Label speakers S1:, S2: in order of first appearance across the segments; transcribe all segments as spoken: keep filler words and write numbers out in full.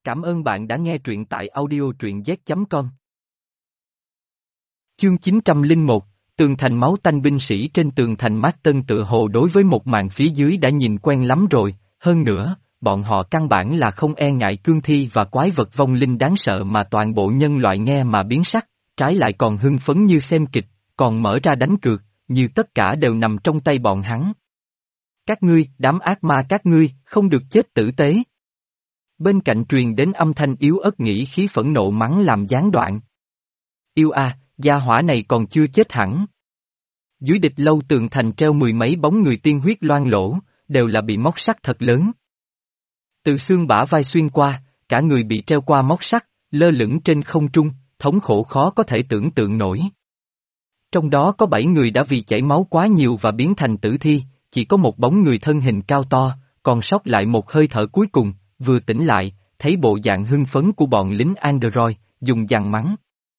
S1: Cảm ơn bạn đã nghe truyện tại audio truyện z chấm com. Chương chín trăm lẻ một, tường thành máu tanh. Binh sĩ trên tường thành Mát Tân tự hồ đối với một màn phía dưới đã nhìn quen lắm rồi, hơn nữa, bọn họ căn bản là không e ngại cương thi và quái vật vong linh đáng sợ mà toàn bộ nhân loại nghe mà biến sắc, trái lại còn hưng phấn như xem kịch, còn mở ra đánh cược, như tất cả đều nằm trong tay bọn hắn. Các ngươi, đám ác ma các ngươi, không được chết tử tế. Bên cạnh truyền đến âm thanh yếu ớt nghĩ khí phẫn nộ mắng làm gián đoạn. Yêu a, gia hỏa này còn chưa chết hẳn. Dưới địch lâu tường thành treo mười mấy bóng người tiên huyết loang lỗ, đều là bị móc sắt thật lớn. Từ xương bả vai xuyên qua, cả người bị treo qua móc sắt, lơ lửng trên không trung, thống khổ khó có thể tưởng tượng nổi. Trong đó có bảy người đã vì chảy máu quá nhiều và biến thành tử thi, chỉ có một bóng người thân hình cao to, còn sót lại một hơi thở cuối cùng, vừa tỉnh lại, thấy bộ dạng hưng phấn của bọn lính Android, dùng dằn mắng.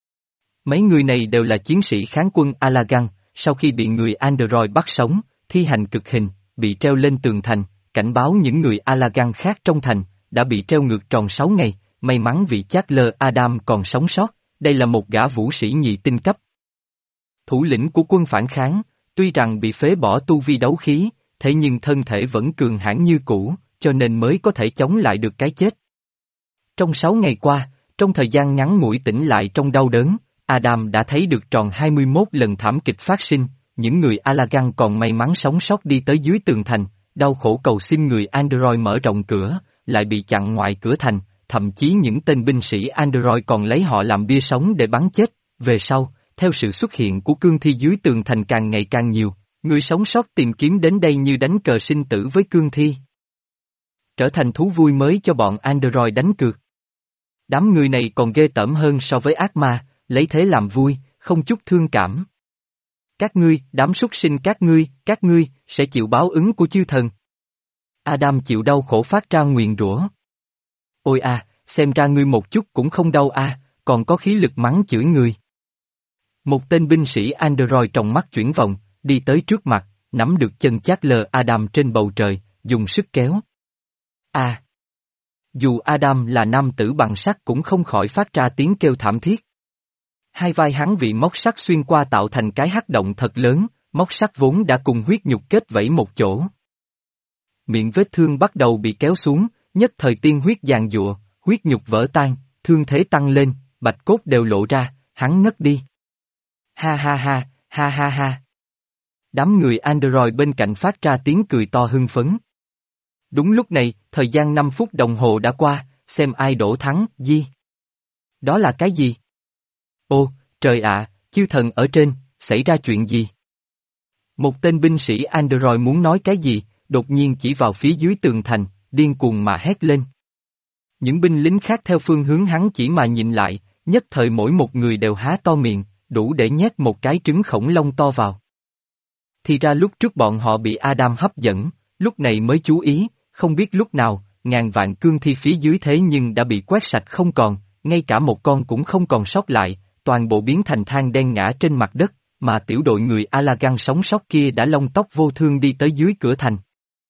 S1: Mấy người này đều là chiến sĩ kháng quân Alagan, sau khi bị người Android bắt sống, thi hành cực hình, bị treo lên tường thành, cảnh báo những người Alagan khác trong thành, đã bị treo ngược tròn sáu ngày, may mắn vị Charles Adam còn sống sót, đây là một gã vũ sĩ nhị tinh cấp. Thủ lĩnh của quân phản kháng, tuy rằng bị phế bỏ tu vi đấu khí, thế nhưng thân thể vẫn cường hãn như cũ, cho nên mới có thể chống lại được cái chết. Trong sáu ngày qua, trong thời gian ngắn ngủi tỉnh lại trong đau đớn, Adam đã thấy được tròn hai mươi mốt lần thảm kịch phát sinh, những người Alagan còn may mắn sống sót đi tới dưới tường thành, đau khổ cầu xin người Android mở rộng cửa, lại bị chặn ngoài cửa thành, thậm chí những tên binh sĩ Android còn lấy họ làm bia sống để bắn chết. Về sau, theo sự xuất hiện của cương thi dưới tường thành càng ngày càng nhiều, người sống sót tìm kiếm đến đây như đánh cờ sinh tử với cương thi. Trở thành thú vui mới cho bọn Android đánh cược. Đám người này còn ghê tởm hơn so với ác ma, lấy thế làm vui, không chút thương cảm. Các ngươi, đám súc sinh các ngươi, các ngươi, sẽ chịu báo ứng của chư thần. Adam chịu đau khổ phát ra nguyền rủa. Ôi à, xem ra ngươi một chút cũng không đau à, còn có khí lực mắng chửi người. Một tên binh sĩ Android trong mắt chuyển vòng, đi tới trước mặt, nắm được chân Charles Adam trên bầu trời, dùng sức kéo. À! Dù Adam là nam tử bằng sắt cũng không khỏi phát ra tiếng kêu thảm thiết. Hai vai hắn bị móc sắt xuyên qua tạo thành cái hắc động thật lớn, móc sắt vốn đã cùng huyết nhục kết vẫy một chỗ. Miệng vết thương bắt đầu bị kéo xuống, nhất thời tiên huyết giàn giụa, huyết nhục vỡ tan, thương thế tăng lên, bạch cốt đều lộ ra, hắn ngất đi. Ha ha ha, ha ha ha. Đám người Android bên cạnh phát ra tiếng cười to hưng phấn. Đúng lúc này, thời gian năm phút đồng hồ đã qua, xem ai đổ thắng, gì? Đó là cái gì? Ô, trời ạ, chư thần ở trên, xảy ra chuyện gì? Một tên binh sĩ Android muốn nói cái gì, đột nhiên chỉ vào phía dưới tường thành, điên cuồng mà hét lên. Những binh lính khác theo phương hướng hắn chỉ mà nhìn lại, nhất thời mỗi một người đều há to miệng, đủ để nhét một cái trứng khổng lông to vào. Thì ra lúc trước bọn họ bị Adam hấp dẫn, lúc này mới chú ý, không biết lúc nào, ngàn vạn cương thi phía dưới thế nhưng đã bị quét sạch không còn, ngay cả một con cũng không còn sót lại, toàn bộ biến thành than đen ngã trên mặt đất, mà tiểu đội người Alagan sống sót kia đã lông tóc vô thương đi tới dưới cửa thành.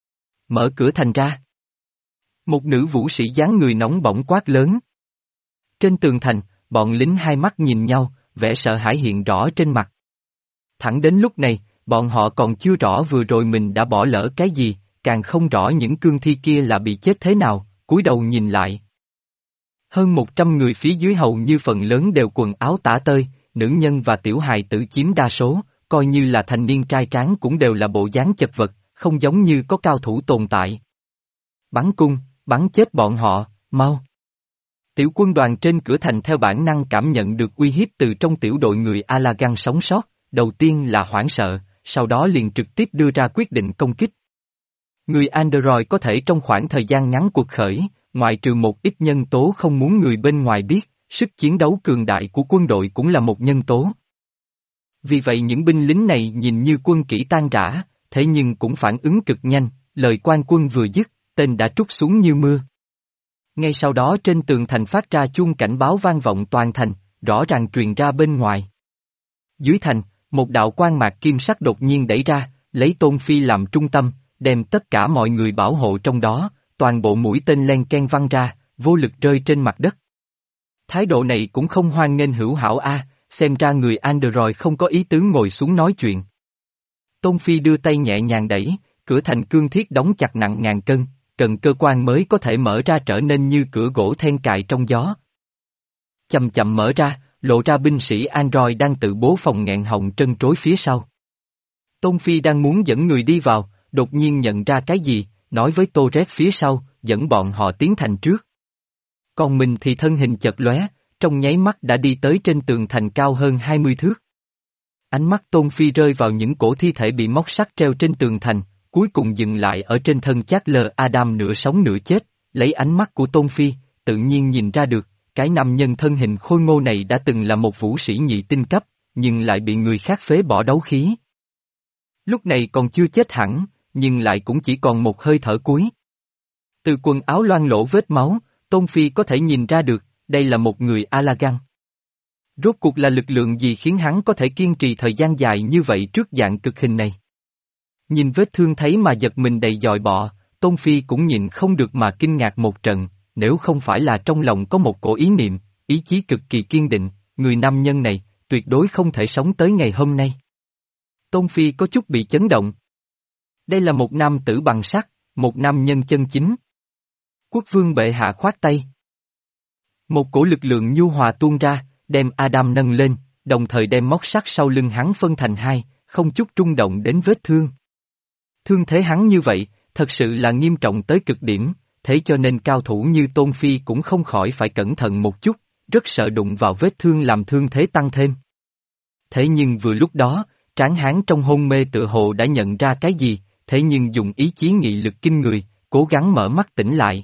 S1: Mở cửa thành ra. Một nữ vũ sĩ dáng người nóng bỏng quát lớn. Trên tường thành, bọn lính hai mắt nhìn nhau, vẻ sợ hãi hiện rõ trên mặt. Thẳng đến lúc này, bọn họ còn chưa rõ vừa rồi mình đã bỏ lỡ cái gì, càng không rõ những cương thi kia là bị chết thế nào, cúi đầu nhìn lại. Hơn một trăm người phía dưới hầu như phần lớn đều quần áo tả tơi, nữ nhân và tiểu hài tử chiếm đa số, coi như là thanh niên trai tráng cũng đều là bộ dáng chật vật, không giống như có cao thủ tồn tại. Bắn cung, bắn chết bọn họ, mau. Tiểu quân đoàn trên cửa thành theo bản năng cảm nhận được uy hiếp từ trong tiểu đội người Alagan sống sót, đầu tiên là hoảng sợ, sau đó liền trực tiếp đưa ra quyết định công kích. Người Android có thể trong khoảng thời gian ngắn cuộc khởi, ngoại trừ một ít nhân tố không muốn người bên ngoài biết, sức chiến đấu cường đại của quân đội cũng là một nhân tố. Vì vậy những binh lính này nhìn như quân kỹ tan rã, thế nhưng cũng phản ứng cực nhanh, lời quan quân vừa dứt, tên đã trút xuống như mưa. Ngay sau đó trên tường thành phát ra chuông cảnh báo vang vọng toàn thành, rõ ràng truyền ra bên ngoài. Dưới thành, một đạo quang mạc kim sắc đột nhiên đẩy ra, lấy Tôn Phi làm trung tâm, đem tất cả mọi người bảo hộ trong đó, toàn bộ mũi tên len ken văng ra, vô lực rơi trên mặt đất. Thái độ này cũng không hoan nghênh hữu hảo a, xem ra người Android không có ý tứ ngồi xuống nói chuyện. Tôn Phi đưa tay nhẹ nhàng đẩy, cửa thành cương thiết đóng chặt nặng ngàn cân, cần cơ quan mới có thể mở ra trở nên như cửa gỗ then cài trong gió. Chậm chậm mở ra, lộ ra binh sĩ Android đang tự bố phòng nghẹn họng trân trối phía sau. Tôn Phi đang muốn dẫn người đi vào, đột nhiên nhận ra cái gì, nói với Tô Rét phía sau, dẫn bọn họ tiến thành trước. Còn mình thì thân hình chật lóe, trong nháy mắt đã đi tới trên tường thành cao hơn hai mươi thước. Ánh mắt Tôn Phi rơi vào những cổ thi thể bị móc sắt treo trên tường thành, cuối cùng dừng lại ở trên thân Charles Adam nửa sống nửa chết, lấy ánh mắt của Tôn Phi, tự nhiên nhìn ra được, cái nam nhân thân hình khôi ngô này đã từng là một vũ sĩ nhị tinh cấp, nhưng lại bị người khác phế bỏ đấu khí. Lúc này còn chưa chết hẳn, nhưng lại cũng chỉ còn một hơi thở cuối. Từ quần áo loang lỗ vết máu, Tôn Phi có thể nhìn ra được, đây là một người Alagan. Rốt cuộc là lực lượng gì khiến hắn có thể kiên trì thời gian dài như vậy trước dạng cực hình này? Nhìn vết thương thấy mà giật mình đầy dòi bọ, Tôn Phi cũng nhìn không được mà kinh ngạc một trận, nếu không phải là trong lòng có một cổ ý niệm, ý chí cực kỳ kiên định, người nam nhân này, tuyệt đối không thể sống tới ngày hôm nay. Tôn Phi có chút bị chấn động. Đây là một nam tử bằng sắt, một nam nhân chân chính. Quốc vương bệ hạ khoát tay. Một cổ lực lượng nhu hòa tuôn ra, đem Adam nâng lên, đồng thời đem móc sắt sau lưng hắn phân thành hai, không chút rung động đến vết thương. Thương thế hắn như vậy, thật sự là nghiêm trọng tới cực điểm, thế cho nên cao thủ như Tôn Phi cũng không khỏi phải cẩn thận một chút, rất sợ đụng vào vết thương làm thương thế tăng thêm. Thế nhưng vừa lúc đó, tráng hán trong hôn mê tựa hồ đã nhận ra cái gì, thế nhưng dùng ý chí nghị lực kinh người, cố gắng mở mắt tỉnh lại.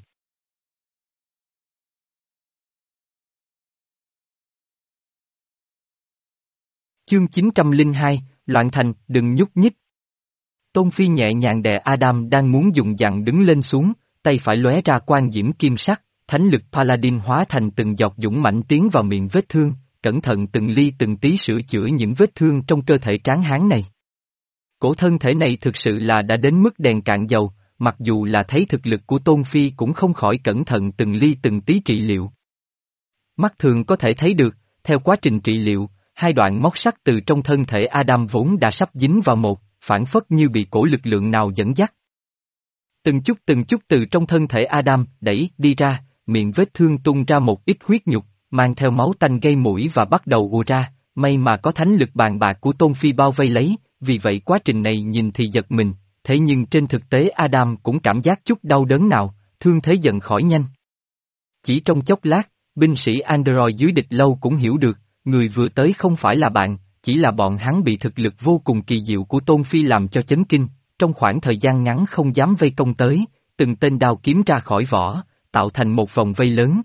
S1: Chương chín trăm lẻ hai, Loạn thành, đừng nhúc nhích. Tôn Phi nhẹ nhàng đè Adam đang muốn dùng dặn đứng lên xuống, tay phải lóe ra quang diễm kim sắc, thánh lực Paladin hóa thành từng giọt dũng mãnh tiến vào miệng vết thương, cẩn thận từng ly từng tí sửa chữa những vết thương trong cơ thể tráng hán này. Cổ thân thể này thực sự là đã đến mức đèn cạn dầu, mặc dù là thấy thực lực của Tôn Phi cũng không khỏi cẩn thận từng ly từng tí trị liệu. Mắt thường có thể thấy được, theo quá trình trị liệu, hai đoạn móc sắt từ trong thân thể Adam vốn đã sắp dính vào một, phản phất như bị cổ lực lượng nào dẫn dắt. Từng chút từng chút từ trong thân thể Adam đẩy đi ra, miệng vết thương tung ra một ít huyết nhục, mang theo máu tanh gây mũi và bắt đầu ùa ra, may mà có thánh lực bàn bạc của Tôn Phi bao vây lấy, vì vậy quá trình này nhìn thì giật mình, thế nhưng trên thực tế Adam cũng cảm giác chút đau đớn nào, thương thế dần khỏi nhanh. Chỉ trong chốc lát, binh sĩ Android dưới địch lâu cũng hiểu được, người vừa tới không phải là bạn, chỉ là bọn hắn bị thực lực vô cùng kỳ diệu của Tôn Phi làm cho chấn kinh, trong khoảng thời gian ngắn không dám vây công tới, từng tên đao kiếm ra khỏi vỏ, tạo thành một vòng vây lớn.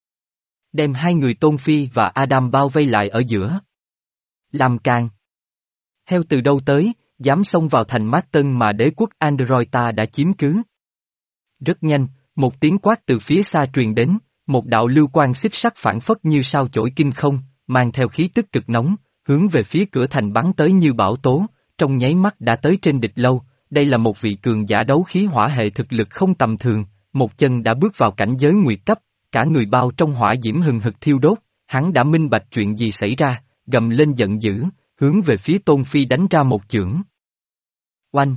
S1: Đem hai người Tôn Phi và Adam bao vây lại ở giữa. Làm càng. Heo từ đâu tới, dám xông vào thành Mát Tân mà đế quốc Android ta đã chiếm cứ. Rất nhanh, một tiếng quát từ phía xa truyền đến, một đạo lưu quang xích sắc phản phất như sao chổi kinh không, mang theo khí tức cực nóng, hướng về phía cửa thành bắn tới như bão tố, trong nháy mắt đã tới trên địch lâu, đây là một vị cường giả đấu khí hỏa hệ thực lực không tầm thường, một chân đã bước vào cảnh giới nguyệt cấp, cả người bao trong hỏa diễm hừng hực thiêu đốt, hắn đã minh bạch chuyện gì xảy ra, gầm lên giận dữ, hướng về phía Tôn Phi đánh ra một chưởng. Oanh!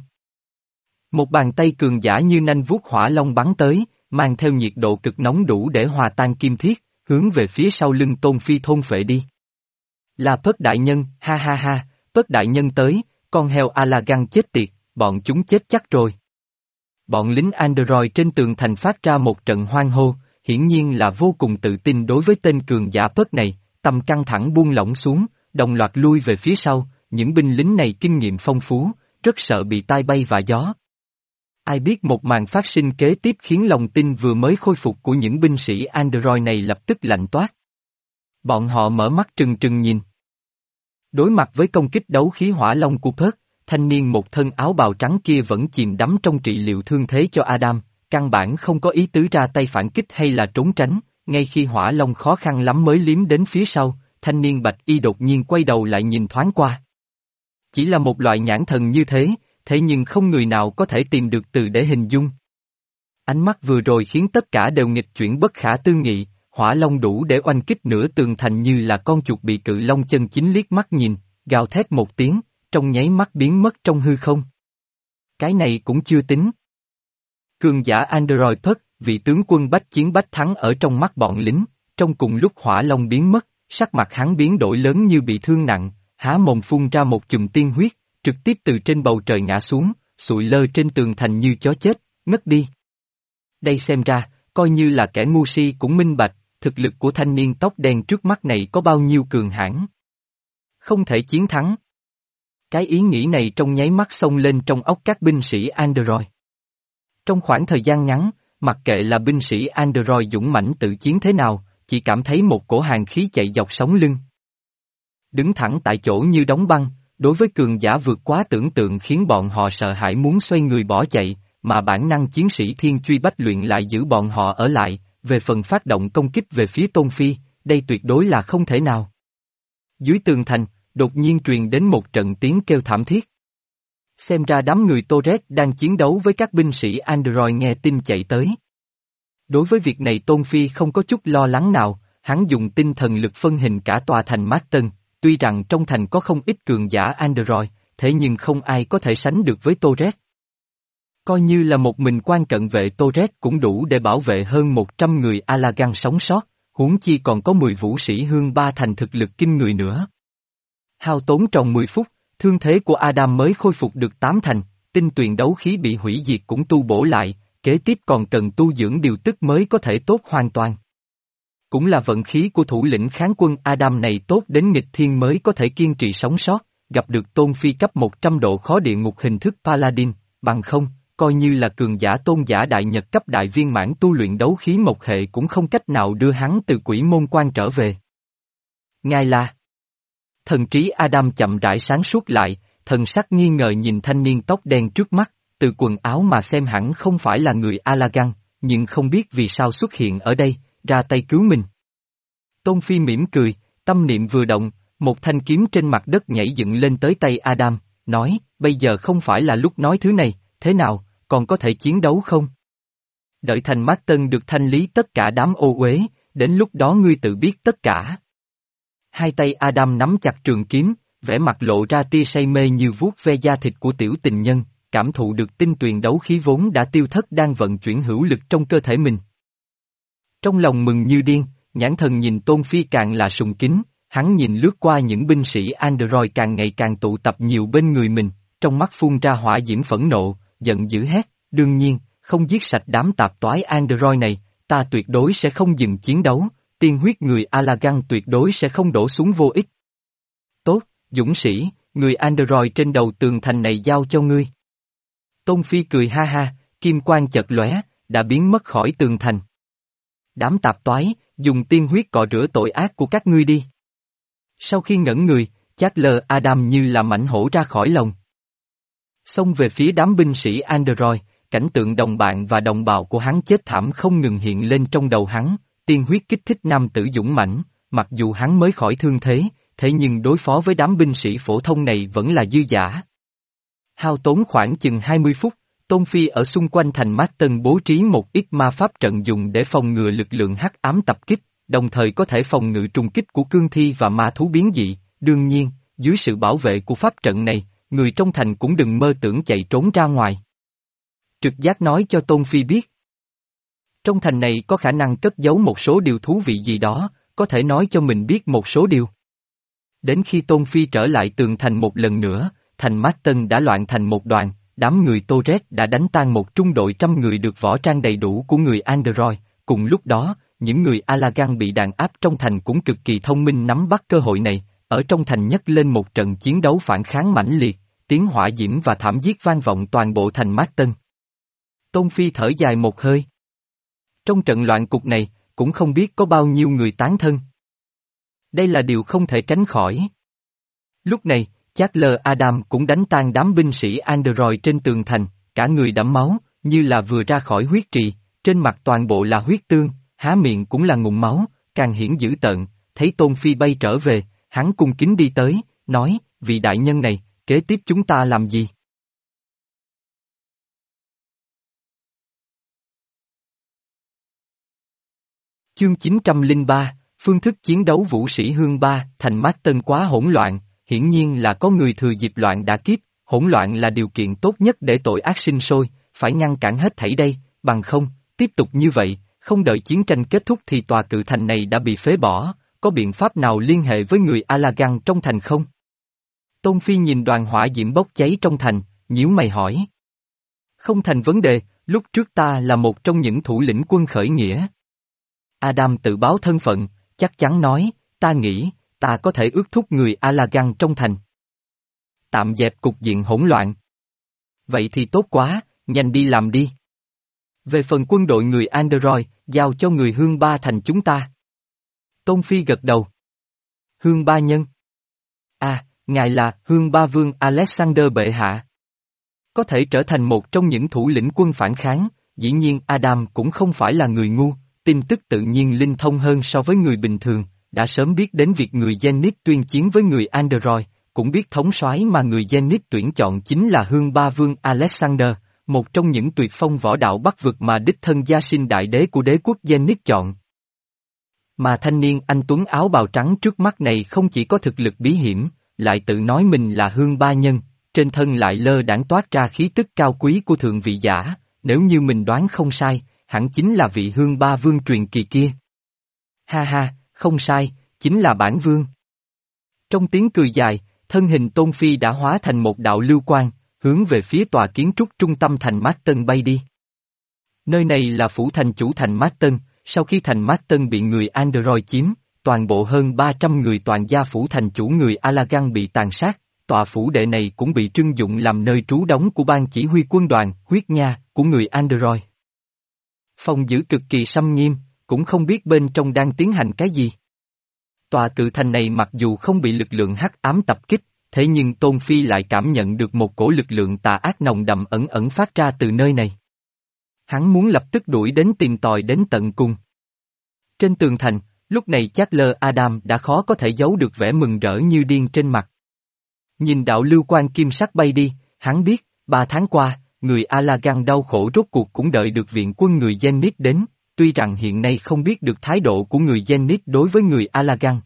S1: Một bàn tay cường giả như nanh vuốt hỏa long bắn tới, mang theo nhiệt độ cực nóng đủ để hòa tan kim thiết, hướng về phía sau lưng Tôn Phi thôn phệ đi. Là Pất đại nhân, ha ha ha, Pất đại nhân tới, con heo Alagan chết tiệt, bọn chúng chết chắc rồi. Bọn lính Android trên tường thành phát ra một trận hoan hô, hiển nhiên là vô cùng tự tin đối với tên cường giả Pất này, tâm căng thẳng buông lỏng xuống, đồng loạt lui về phía sau, những binh lính này kinh nghiệm phong phú, rất sợ bị tai bay và gió. Ai biết một màn phát sinh kế tiếp khiến lòng tin vừa mới khôi phục của những binh sĩ Android này lập tức lạnh toát. Bọn họ mở mắt trừng trừng nhìn. Đối mặt với công kích đấu khí hỏa long của Pớt, thanh niên một thân áo bào trắng kia vẫn chìm đắm trong trị liệu thương thế cho Adam, căn bản không có ý tứ ra tay phản kích hay là trốn tránh, ngay khi hỏa long khó khăn lắm mới liếm đến phía sau, thanh niên bạch y đột nhiên quay đầu lại nhìn thoáng qua. Chỉ là một loại nhãn thần như thế, thế nhưng không người nào có thể tìm được từ để hình dung. Ánh mắt vừa rồi khiến tất cả đều nghịch chuyển bất khả tư nghị, hỏa long đủ để oanh kích nửa tường thành như là con chuột bị cự long chân chính liếc mắt nhìn, gào thét một tiếng, trong nháy mắt biến mất trong hư không. Cái này cũng chưa tính. Cường giả Android Puck, vị tướng quân bách chiến bách thắng ở trong mắt bọn lính, trong cùng lúc hỏa long biến mất, sắc mặt hắn biến đổi lớn như bị thương nặng, há mồm phun ra một chùm tiên huyết, trực tiếp từ trên bầu trời ngã xuống, sụi lơ trên tường thành như chó chết, ngất đi. Đây xem ra, coi như là kẻ ngu si cũng minh bạch, thực lực của thanh niên tóc đen trước mắt này có bao nhiêu cường hãn. Không thể chiến thắng. Cái ý nghĩ này trong nháy mắt xông lên trong óc các binh sĩ Android. Trong khoảng thời gian ngắn, mặc kệ là binh sĩ Android dũng mãnh tự chiến thế nào, chỉ cảm thấy một cổ hàn khí chạy dọc sống lưng. Đứng thẳng tại chỗ như đóng băng, đối với cường giả vượt quá tưởng tượng khiến bọn họ sợ hãi muốn xoay người bỏ chạy, mà bản năng chiến sĩ thiên truy bách luyện lại giữ bọn họ ở lại, về phần phát động công kích về phía Tôn Phi, đây tuyệt đối là không thể nào. Dưới tường thành, đột nhiên truyền đến một trận tiếng kêu thảm thiết. Xem ra đám người Torres đang chiến đấu với các binh sĩ Android nghe tin chạy tới. Đối với việc này Tôn Phi không có chút lo lắng nào, hắn dùng tinh thần lực phân hình cả tòa thành Marton, tuy rằng trong thành có không ít cường giả Android, thế nhưng không ai có thể sánh được với Torres. Coi như là một mình quan cận vệ Torres cũng đủ để bảo vệ hơn một trăm người Alagan sống sót, huống chi còn có mười vũ sĩ hương ba thành thực lực kinh người nữa. Hao tốn tròn mười phút, thương thế của Adam mới khôi phục được tám thành, tinh tuyền đấu khí bị hủy diệt cũng tu bổ lại, kế tiếp còn cần tu dưỡng điều tức mới có thể tốt hoàn toàn. Cũng là vận khí của thủ lĩnh kháng quân Adam này tốt đến nghịch thiên mới có thể kiên trì sống sót, gặp được Tôn Phi cấp một trăm độ khó địa ngục hình thức Paladin, bằng không, coi như là cường giả tôn giả đại nhật cấp đại viên mãn tu luyện đấu khí một hệ cũng không cách nào đưa hắn từ quỷ môn quan trở về. Ngài là thần trí Adam chậm rãi sáng suốt lại, thần sắc nghi ngờ nhìn thanh niên tóc đen trước mắt, từ quần áo mà xem hẳn không phải là người Alagan, nhưng không biết vì sao xuất hiện ở đây, ra tay cứu mình. Tôn Phi mỉm cười, tâm niệm vừa động, một thanh kiếm trên mặt đất nhảy dựng lên tới tay Adam, nói, bây giờ không phải là lúc nói thứ này, thế nào, còn có thể chiến đấu không? Đợi thành Marton được thanh lý tất cả đám ô uế, đến lúc đó ngươi tự biết tất cả. Hai tay Adam nắm chặt trường kiếm, vẻ mặt lộ ra tia say mê như vuốt ve da thịt của tiểu tình nhân, cảm thụ được tinh tuyền đấu khí vốn đã tiêu thất đang vận chuyển hữu lực trong cơ thể mình. Trong lòng mừng như điên, nhãn thần nhìn Tôn Phi càng là sùng kính, hắn nhìn lướt qua những binh sĩ Android càng ngày càng tụ tập nhiều bên người mình, trong mắt phun ra hỏa diễm phẫn nộ, giận dữ hét, đương nhiên, không giết sạch đám tạp toái Android này, ta tuyệt đối sẽ không dừng chiến đấu, tiên huyết người Alagan tuyệt đối sẽ không đổ xuống vô ích. Tốt, dũng sĩ, người Android trên đầu tường thành này giao cho ngươi. Tôn Phi cười ha ha, kim quang chợt lóe, đã biến mất khỏi tường thành. Đám tạp toái, dùng tiên huyết cọ rửa tội ác của các ngươi đi. Sau khi ngẩn người, Charles Adam như là mãnh hổ ra khỏi lồng. Xông về phía đám binh sĩ Android, cảnh tượng đồng bạn và đồng bào của hắn chết thảm không ngừng hiện lên trong đầu hắn, tiên huyết kích thích nam tử dũng mãnh, mặc dù hắn mới khỏi thương thế, thế nhưng đối phó với đám binh sĩ phổ thông này vẫn là dư dả. Hao tốn khoảng chừng hai mươi phút, Tôn Phi ở xung quanh thành Marton bố trí một ít ma pháp trận dùng để phòng ngừa lực lượng hắc ám tập kích, đồng thời có thể phòng ngự trùng kích của cương thi và ma thú biến dị, đương nhiên, dưới sự bảo vệ của pháp trận này, người trong thành cũng đừng mơ tưởng chạy trốn ra ngoài. Trực giác nói cho Tôn Phi biết. Trong thành này có khả năng cất giấu một số điều thú vị gì đó, có thể nói cho mình biết một số điều. Đến khi Tôn Phi trở lại tường thành một lần nữa, thành Marton đã loạn thành một đoàn, đám người Torres đã đánh tan một trung đội trăm người được võ trang đầy đủ của người Android, cùng lúc đó, những người Alagan bị đàn áp trong thành cũng cực kỳ thông minh nắm bắt cơ hội này, ở trong thành nhấc lên một trận chiến đấu phản kháng mãnh liệt, tiếng hỏa diễm và thảm giết vang vọng toàn bộ thành Marton. Tôn Phi thở dài một hơi. Trong trận loạn cục này, cũng không biết có bao nhiêu người tán thân. Đây là điều không thể tránh khỏi. Lúc này, Charles Adam cũng đánh tan đám binh sĩ Android trên tường thành, cả người đẫm máu, như là vừa ra khỏi huyết trì, trên mặt toàn bộ là huyết tương, há miệng cũng là ngụm máu, càng hiển dữ tợn, thấy Tôn Phi bay trở về, hắn cung kính đi tới, nói, vị đại nhân này, kế tiếp chúng ta làm gì? Chương chín trăm lẻ ba, phương thức chiến đấu vũ sĩ hương ba, thành mát tân quá hỗn loạn, hiển nhiên là có người thừa dịp loạn đã kiếp, hỗn loạn là điều kiện tốt nhất để tội ác sinh sôi, phải ngăn cản hết thảy đây, bằng không, tiếp tục như vậy, không đợi chiến tranh kết thúc thì tòa cự thành này đã bị phế bỏ, có biện pháp nào liên hệ với người Alagan trong thành không? Tôn Phi nhìn đoàn hỏa diễm bốc cháy trong thành, nhíu mày hỏi. Không thành vấn đề, lúc trước ta là một trong những thủ lĩnh quân khởi nghĩa. Adam tự báo thân phận, chắc chắn nói, ta nghĩ, ta có thể ước thúc người Alagan trong thành. Tạm dẹp cục diện hỗn loạn. Vậy thì tốt quá, nhanh đi làm đi. Về phần quân đội người Android, giao cho người Hương Ba thành chúng ta. Tôn Phi gật đầu. Hương Ba nhân. À, ngài là Hương Ba Vương Alexander bệ hạ. Có thể trở thành một trong những thủ lĩnh quân phản kháng, dĩ nhiên Adam cũng không phải là người ngu, tin tức tự nhiên linh thông hơn so với người bình thường, đã sớm biết đến việc người Zenith tuyên chiến với người Android, cũng biết thống soái mà người Zenith tuyển chọn chính là Hương Ba Vương Alexander, một trong những tuyệt phong võ đạo bắc vực mà đích thân gia sinh đại đế của đế quốc Zenith chọn. Mà thanh niên anh tuấn áo bào trắng trước mắt này không chỉ có thực lực bí hiểm, lại tự nói mình là Hương Ba nhân, trên thân lại lơ đãng toát ra khí tức cao quý của thượng vị giả, nếu như mình đoán không sai, hẳn chính là vị Hương Ba Vương truyền kỳ kia. Ha ha, không sai, chính là bản vương. Trong tiếng cười dài, thân hình Tôn Phi đã hóa thành một đạo lưu quang, hướng về phía tòa kiến trúc trung tâm thành Mát Tân bay đi. Nơi này là phủ thành chủ thành Mát Tân, sau khi thành Mát Tân bị người Android chiếm, toàn bộ hơn ba trăm người toàn gia phủ thành chủ người Alagan bị tàn sát, tòa phủ đệ này cũng bị trưng dụng làm nơi trú đóng của ban chỉ huy quân đoàn, huyết nha, của người Android. Phòng giữ cực kỳ xâm nghiêm, cũng không biết bên trong đang tiến hành cái gì. Tòa cự thành này mặc dù không bị lực lượng hắc ám tập kích, thế nhưng Tôn Phi lại cảm nhận được một cổ lực lượng tà ác nồng đậm ẩn ẩn phát ra từ nơi này. Hắn muốn lập tức đuổi đến tìm tòi đến tận cùng. Trên tường thành, lúc này Chatler Adam đã khó có thể giấu được vẻ mừng rỡ như điên trên mặt. Nhìn đạo lưu quan kim sắc bay đi, hắn biết, ba tháng qua, người Alagan đau khổ rốt cuộc cũng đợi được viện quân người Zenith đến, tuy rằng hiện nay không biết được thái độ của người Zenith đối với người Alagan.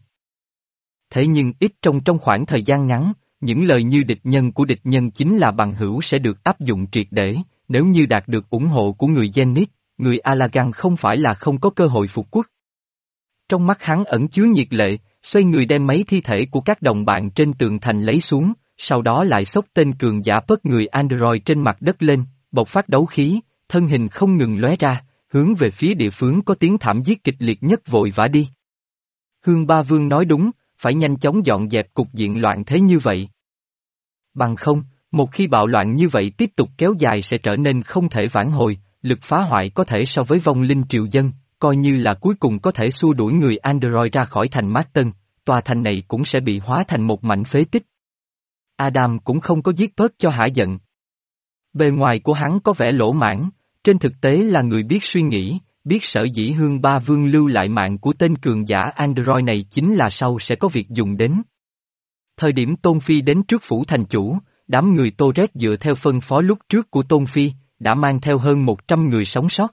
S1: Thế nhưng ít trong trong khoảng thời gian ngắn, những lời như địch nhân của địch nhân chính là bằng hữu sẽ được áp dụng triệt để, nếu như đạt được ủng hộ của người Zenith, người Alagan không phải là không có cơ hội phục quốc. Trong mắt hắn ẩn chứa nhiệt lệ, xoay người đem mấy thi thể của các đồng bạn trên tường thành lấy xuống, sau đó lại xốc tên cường giả bớt người Android trên mặt đất lên, bộc phát đấu khí, thân hình không ngừng lóe ra, hướng về phía địa phương có tiếng thảm giết kịch liệt nhất vội vã đi. Hương Ba Vương nói đúng, phải nhanh chóng dọn dẹp cục diện loạn thế như vậy. Bằng không, một khi bạo loạn như vậy tiếp tục kéo dài sẽ trở nên không thể vãn hồi, lực phá hoại có thể so với vong linh triều dân, coi như là cuối cùng có thể xua đuổi người Android ra khỏi thành Mát Tân, tòa thành này cũng sẽ bị hóa thành một mảnh phế tích. Adam cũng không có giết bớt cho hả giận. Bề ngoài của hắn có vẻ lỗ mãn, trên thực tế là người biết suy nghĩ, biết sở dĩ Hương Ba Vương lưu lại mạng của tên cường giả Android này chính là sau sẽ có việc dùng đến. Thời điểm Tôn Phi đến trước phủ thành chủ, đám người Tô Rét dựa theo phân phó lúc trước của Tôn Phi, đã mang theo hơn một trăm người sống sót.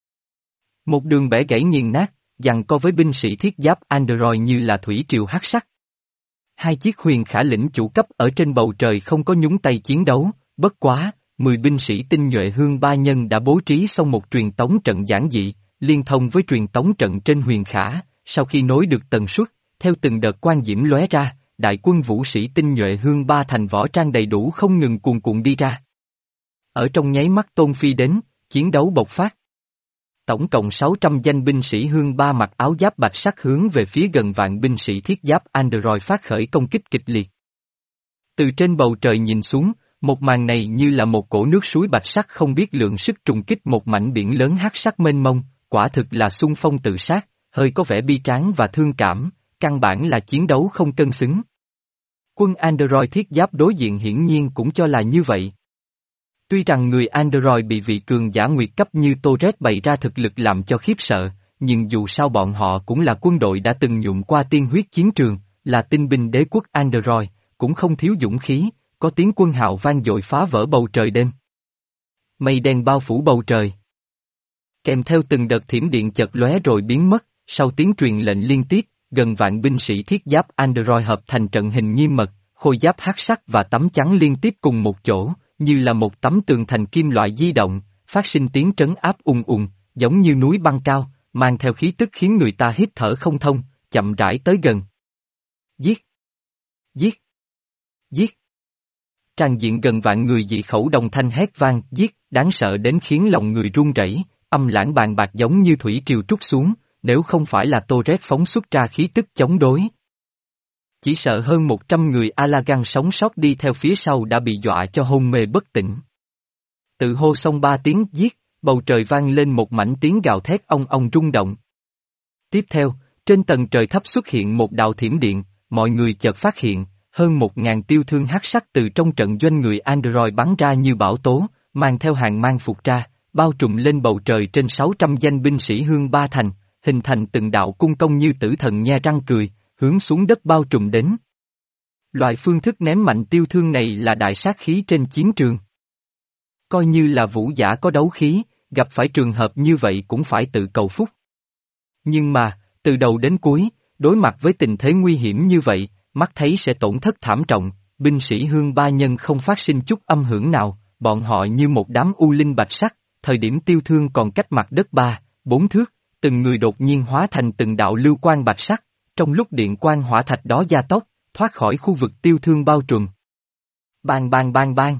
S1: Một đường bẻ gãy nghiền nát, giằng co với binh sĩ thiết giáp Android như là thủy triều hắc sắc. Hai chiếc huyền khả lĩnh chủ cấp ở trên bầu trời không có nhúng tay chiến đấu, bất quá, mười binh sĩ tinh nhuệ Hương Ba nhân đã bố trí xong một truyền tống trận giản dị, liên thông với truyền tống trận trên huyền khả, sau khi nối được tần suất, theo từng đợt quang diễm lóe ra, đại quân vũ sĩ tinh nhuệ Hương Ba thành võ trang đầy đủ không ngừng cuồn cuộn đi ra. Ở trong nháy mắt Tôn Phi đến, chiến đấu bộc phát. Tổng cộng sáu trăm danh binh sĩ Hương Ba mặc áo giáp bạch sắc hướng về phía gần vạn binh sĩ thiết giáp Android phát khởi công kích kịch liệt. Từ trên bầu trời nhìn xuống, một màn này như là một cổ nước suối bạch sắc không biết lượng sức trùng kích một mảnh biển lớn hắc sắc mênh mông, quả thực là xung phong tự sát, hơi có vẻ bi tráng và thương cảm, căn bản là chiến đấu không cân xứng. Quân Android thiết giáp đối diện hiển nhiên cũng cho là như vậy. Tuy rằng người Android bị vị cường giả nguyệt cấp như Torres bày ra thực lực làm cho khiếp sợ, nhưng dù sao bọn họ cũng là quân đội đã từng nhuộm qua tiên huyết chiến trường, là tinh binh đế quốc Android, cũng không thiếu dũng khí, có tiếng quân hào vang dội phá vỡ bầu trời đêm. Mây đen bao phủ bầu trời. Kèm theo từng đợt thiểm điện chợt lóe rồi biến mất, sau tiếng truyền lệnh liên tiếp, gần vạn binh sĩ thiết giáp Android hợp thành trận hình nghiêm mật, khôi giáp hắc sắc và tấm chắn liên tiếp cùng một chỗ, như là một tấm tường thành kim loại di động, phát sinh tiếng trấn áp ùng ùng, giống như núi băng cao, mang theo khí tức khiến người ta hít thở không thông, chậm rãi tới gần. Giết! Giết! Giết! Tràn diện gần vạn người dị khẩu đồng thanh hét vang, giết, đáng sợ đến khiến lòng người run rẩy, âm lãng bàn bạc giống như thủy triều trút xuống, nếu không phải là Torres phóng xuất ra khí tức chống đối. Chỉ sợ hơn một trăm người Alagan sống sót đi theo phía sau đã bị dọa cho hôn mê bất tỉnh. Tự hô xong ba tiếng giết, bầu trời vang lên một mảnh tiếng gào thét ong ong rung động. Tiếp theo, trên tầng trời thấp xuất hiện một đạo thiểm điện, mọi người chợt phát hiện, hơn một ngàn tiêu thương hắc sắc từ trong trận doanh người Android bắn ra như bão tố, mang theo hàng mang phục ra, bao trùm lên bầu trời trên sáu trăm danh binh sĩ hương ba thành, hình thành từng đạo cung công như tử thần nhe răng cười, hướng xuống đất bao trùm đến. Loại phương thức ném mạnh tiêu thương này là đại sát khí trên chiến trường. Coi như là vũ giả có đấu khí, gặp phải trường hợp như vậy cũng phải tự cầu phúc. Nhưng mà, từ đầu đến cuối, đối mặt với tình thế nguy hiểm như vậy, mắt thấy sẽ tổn thất thảm trọng, binh sĩ hương ba nhân không phát sinh chút âm hưởng nào, bọn họ như một đám u linh bạch sắc, thời điểm tiêu thương còn cách mặt đất ba, bốn thước, từng người đột nhiên hóa thành từng đạo lưu quang bạch sắc, trong lúc điện quang hỏa thạch đó gia tốc, thoát khỏi khu vực tiêu thương bao trùm. Bang bang bang bang.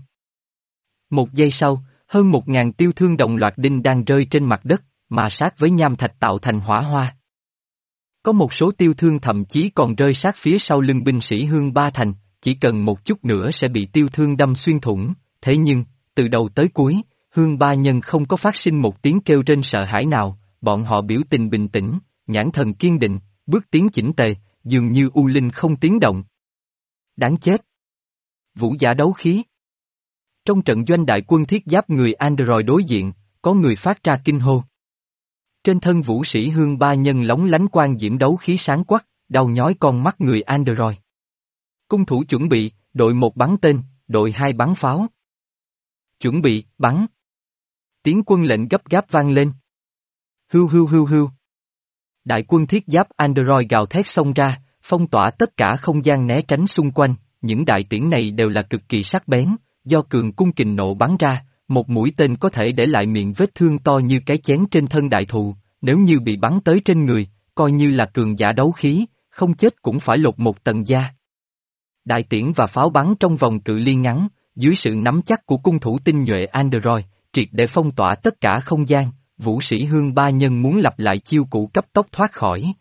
S1: Một giây sau, hơn một ngàn tiêu thương đồng loạt đinh đang rơi trên mặt đất, mà sát với nham thạch tạo thành hỏa hoa. Có một số tiêu thương thậm chí còn rơi sát phía sau lưng binh sĩ hương ba thành, chỉ cần một chút nữa sẽ bị tiêu thương đâm xuyên thủng, thế nhưng, từ đầu tới cuối, hương ba nhân không có phát sinh một tiếng kêu rên sợ hãi nào, bọn họ biểu tình bình tĩnh, nhãn thần kiên định, bước tiến chỉnh tề, dường như u linh không tiếng động. Đáng chết! Vũ giả đấu khí. Trong trận doanh đại quân thiết giáp người Android đối diện, có người phát ra kinh hô. Trên thân vũ sĩ hương ba nhân lóng lánh quang diễm đấu khí sáng quắc, đau nhói con mắt người Android. Cung thủ chuẩn bị, đội một bắn tên, đội hai bắn pháo. Chuẩn bị, bắn. Tiếng quân lệnh gấp gáp vang lên. Hưu hưu hưu hưu. Đại quân thiết giáp Android gào thét xông ra, phong tỏa tất cả không gian né tránh xung quanh, những đại tiễn này đều là cực kỳ sắc bén, do cường cung kình nộ bắn ra, một mũi tên có thể để lại miệng vết thương to như cái chén trên thân đại thụ, nếu như bị bắn tới trên người, coi như là cường giả đấu khí, không chết cũng phải lột một tầng da. Đại tiễn và pháo bắn trong vòng cự ly ngắn, dưới sự nắm chắc của cung thủ tinh nhuệ Android, triệt để phong tỏa tất cả không gian, vũ sĩ hương ba nhân muốn lặp lại chiêu cũ cấp tốc thoát khỏi.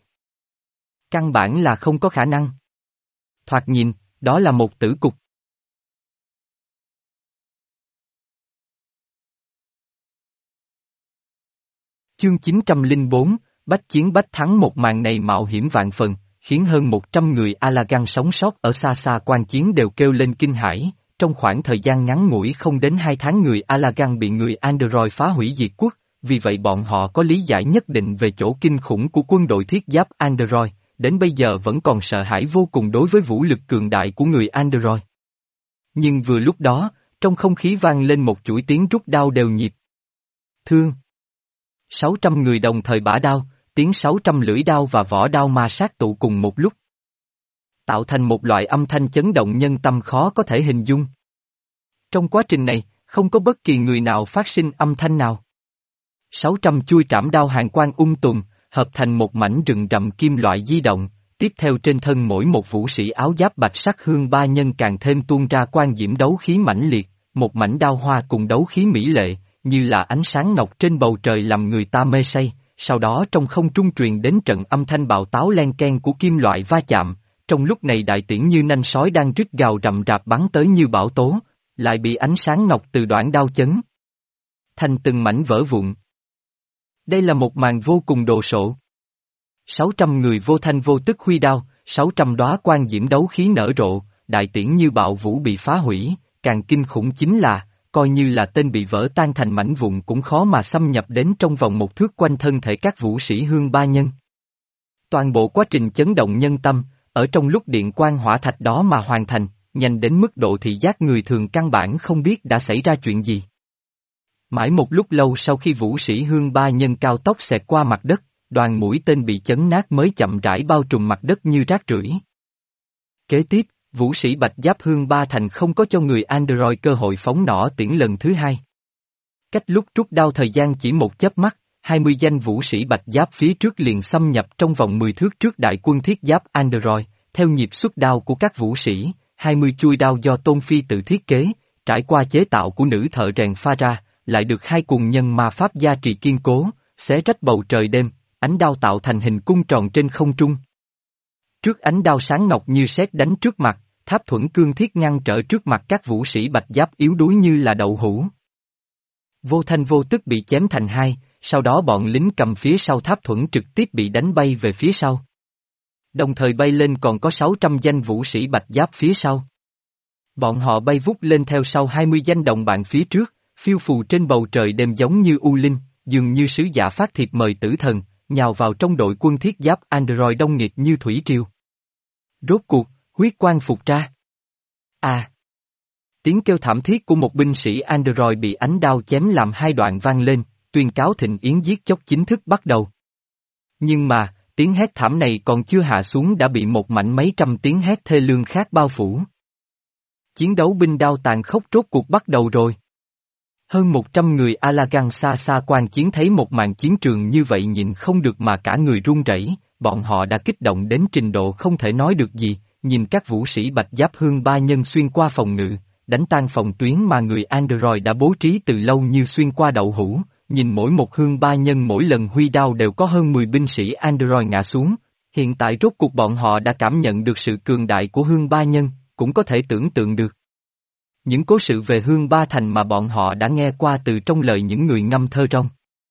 S1: Căn bản là không có khả năng. Thoạt nhìn, đó là một tử cục. Chương chín trăm lẻ bốn, bách chiến bách thắng. Một màn này mạo hiểm vạn phần, khiến hơn một trăm người Alagan sống sót ở xa xa quan chiến đều kêu lên kinh hãi. Trong khoảng thời gian ngắn ngủi không đến hai tháng người Alagan bị người Android phá hủy diệt quốc, vì vậy bọn họ có lý giải nhất định về chỗ kinh khủng của quân đội thiết giáp Android, đến bây giờ vẫn còn sợ hãi vô cùng đối với vũ lực cường đại của người Android. Nhưng vừa lúc đó, trong không khí vang lên một chuỗi tiếng rút đao đều nhịp. Thương. sáu trăm người đồng thời bả đao, tiếng sáu trăm lưỡi đao và vỏ đao ma sát tụ cùng một lúc. Tạo thành một loại âm thanh chấn động nhân tâm khó có thể hình dung. Trong quá trình này, không có bất kỳ người nào phát sinh âm thanh nào. sáu trăm chuôi trảm đao hàng quang ung tùm, hợp thành một mảnh rừng rậm kim loại di động, tiếp theo trên thân mỗi một vũ sĩ áo giáp bạch sắc hương ba nhân càng thêm tuôn ra quang diễm đấu khí mãnh liệt, một mảnh đao hoa cùng đấu khí mỹ lệ, như là ánh sáng ngọc trên bầu trời làm người ta mê say, sau đó trong không trung truyền đến trận âm thanh bạo táo len ken của kim loại va chạm, trong lúc này đại tiễn như nanh sói đang rít gào rầm rạp bắn tới như bão tố, lại bị ánh sáng ngọc từ đoạn đao chấn thành từng mảnh vỡ vụn. Đây là một màn vô cùng đồ sộ. sáu trăm người vô thanh vô tức huy đao, sáu trăm đóa quang diễm đấu khí nở rộ, đại tiễn như bạo vũ bị phá hủy, càng kinh khủng chính là, coi như là tên bị vỡ tan thành mảnh vụn cũng khó mà xâm nhập đến trong vòng một thước quanh thân thể các vũ sĩ hương ba nhân. Toàn bộ quá trình chấn động nhân tâm, ở trong lúc điện quang hỏa thạch đó mà hoàn thành, nhanh đến mức độ thị giác người thường căn bản không biết đã xảy ra chuyện gì. Mãi một lúc lâu sau khi vũ sĩ hương ba nhân cao tốc xẹt qua mặt đất, đoàn mũi tên bị chấn nát mới chậm rãi bao trùm mặt đất như rác rưởi. Kế tiếp, vũ sĩ Bạch Giáp Hương Ba Thành không có cho người Android cơ hội phóng nỏ tiễn lần thứ hai. Cách lúc rút đao thời gian chỉ một chớp mắt, hai mươi danh vũ sĩ Bạch Giáp phía trước liền xâm nhập trong vòng mười thước trước đại quân thiết giáp Android, theo nhịp xuất đao của các vũ sĩ, hai mươi chuôi đao do Tôn Phi tự thiết kế, trải qua chế tạo của nữ thợ rèn pha ra, lại được hai cuồng nhân ma pháp gia trì kiên cố, xé rách bầu trời đêm, ánh đao tạo thành hình cung tròn trên không trung. Trước ánh đao sáng ngọc như sét đánh trước mặt, Tháp Thuẫn cương thiết ngăn trở trước mặt các vũ sĩ Bạch Giáp yếu đuối như là đậu hũ. Vô thanh vô tức bị chém thành hai, sau đó bọn lính cầm phía sau Tháp Thuẫn trực tiếp bị đánh bay về phía sau. Đồng thời bay lên còn có sáu trăm danh vũ sĩ Bạch Giáp phía sau. Bọn họ bay vút lên theo sau hai mươi danh đồng bạn phía trước, phiêu phù trên bầu trời đêm giống như u linh, dường như sứ giả phát thiệp mời tử thần, nhào vào trong đội quân thiết giáp Android đông nghịt như thủy triều. Rốt cuộc, huyết quang phục ra. À! Tiếng kêu thảm thiết của một binh sĩ Android bị ánh đao chém làm hai đoạn vang lên, tuyên cáo thịnh yến giết chóc chính thức bắt đầu. Nhưng mà, tiếng hét thảm này còn chưa hạ xuống đã bị một mảnh mấy trăm tiếng hét thê lương khác bao phủ. Chiến đấu binh đao tàn khốc rốt cuộc bắt đầu rồi. Hơn một trăm người Alagan xa xa quan chiến thấy một màn chiến trường như vậy nhìn không được mà cả người run rẩy, bọn họ đã kích động đến trình độ không thể nói được gì, nhìn các vũ sĩ Bạch Giáp Hương Ba Nhân xuyên qua phòng ngự, đánh tan phòng tuyến mà người Android đã bố trí từ lâu như xuyên qua đậu hũ, nhìn mỗi một Hương Ba Nhân mỗi lần huy đao đều có hơn mười binh sĩ Android ngã xuống, hiện tại rốt cuộc bọn họ đã cảm nhận được sự cường đại của Hương Ba Nhân, cũng có thể tưởng tượng được. Những cố sự về Hương Ba Thành mà bọn họ đã nghe qua từ trong lời những người ngâm thơ trong.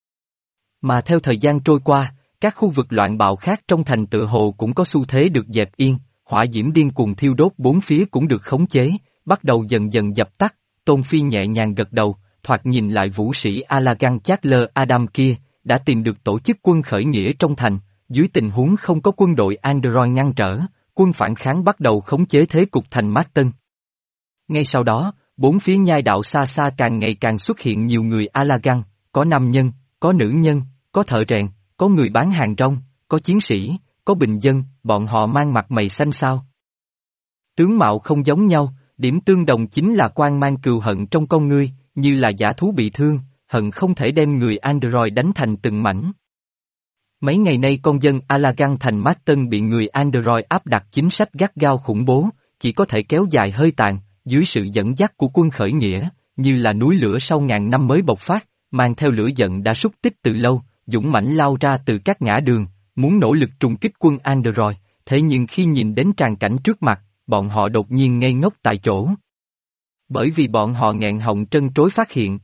S1: Mà theo thời gian trôi qua, các khu vực loạn bạo khác trong thành tựa hồ cũng có xu thế được dẹp yên, hỏa diễm điên cuồng thiêu đốt bốn phía cũng được khống chế, bắt đầu dần dần dập tắt. Tôn Phi nhẹ nhàng gật đầu, thoạt nhìn lại vũ sĩ Alagan Charles Adam kia, đã tìm được tổ chức quân khởi nghĩa trong thành, dưới tình huống không có quân đội Android ngăn trở, quân phản kháng bắt đầu khống chế thế cục thành Mát Tân. Ngay sau đó, bốn phía nhai đạo xa xa càng ngày càng xuất hiện nhiều người Alagan, có nam nhân, có nữ nhân, có thợ rèn, có người bán hàng rong, có chiến sĩ, có bình dân, bọn họ mang mặt mày xanh xao. Tướng mạo không giống nhau, điểm tương đồng chính là quan mang cừu hận trong con ngươi, như là dã thú bị thương, hận không thể đem người Android đánh thành từng mảnh. Mấy ngày nay con dân Alagan thành Mát Tân bị người Android áp đặt chính sách gắt gao khủng bố, chỉ có thể kéo dài hơi tàn, dưới sự dẫn dắt của quân khởi nghĩa, như là núi lửa sau ngàn năm mới bộc phát, mang theo lửa giận đã súc tích từ lâu, dũng mãnh lao ra từ các ngã đường, muốn nỗ lực trùng kích quân Android, thế nhưng khi nhìn đến tràng cảnh trước mặt, bọn họ đột nhiên ngây ngốc tại chỗ. Bởi vì bọn họ nghẹn họng trân trối phát hiện.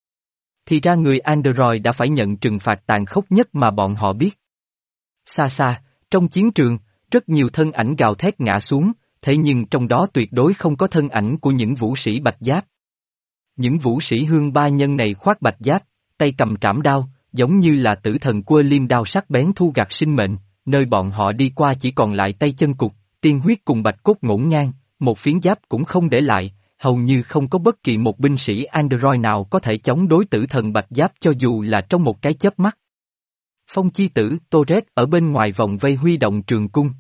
S1: Thì ra người Android đã phải nhận trừng phạt tàn khốc nhất mà bọn họ biết. Xa xa, trong chiến trường, rất nhiều thân ảnh gào thét ngã xuống, thế nhưng trong đó tuyệt đối không có thân ảnh của những vũ sĩ Bạch Giáp. Những vũ sĩ Hương Ba Nhân này khoác Bạch Giáp, tay cầm trảm đao, giống như là tử thần quơ liêm đao sắc bén thu gặt sinh mệnh, nơi bọn họ đi qua chỉ còn lại tay chân cục, tiên huyết cùng bạch cốt ngổn ngang, một phiến giáp cũng không để lại, hầu như không có bất kỳ một binh sĩ Android nào có thể chống đối tử thần Bạch Giáp cho dù là trong một cái chớp mắt. Phong chi tử, Torres ở bên ngoài vòng vây huy động trường cung.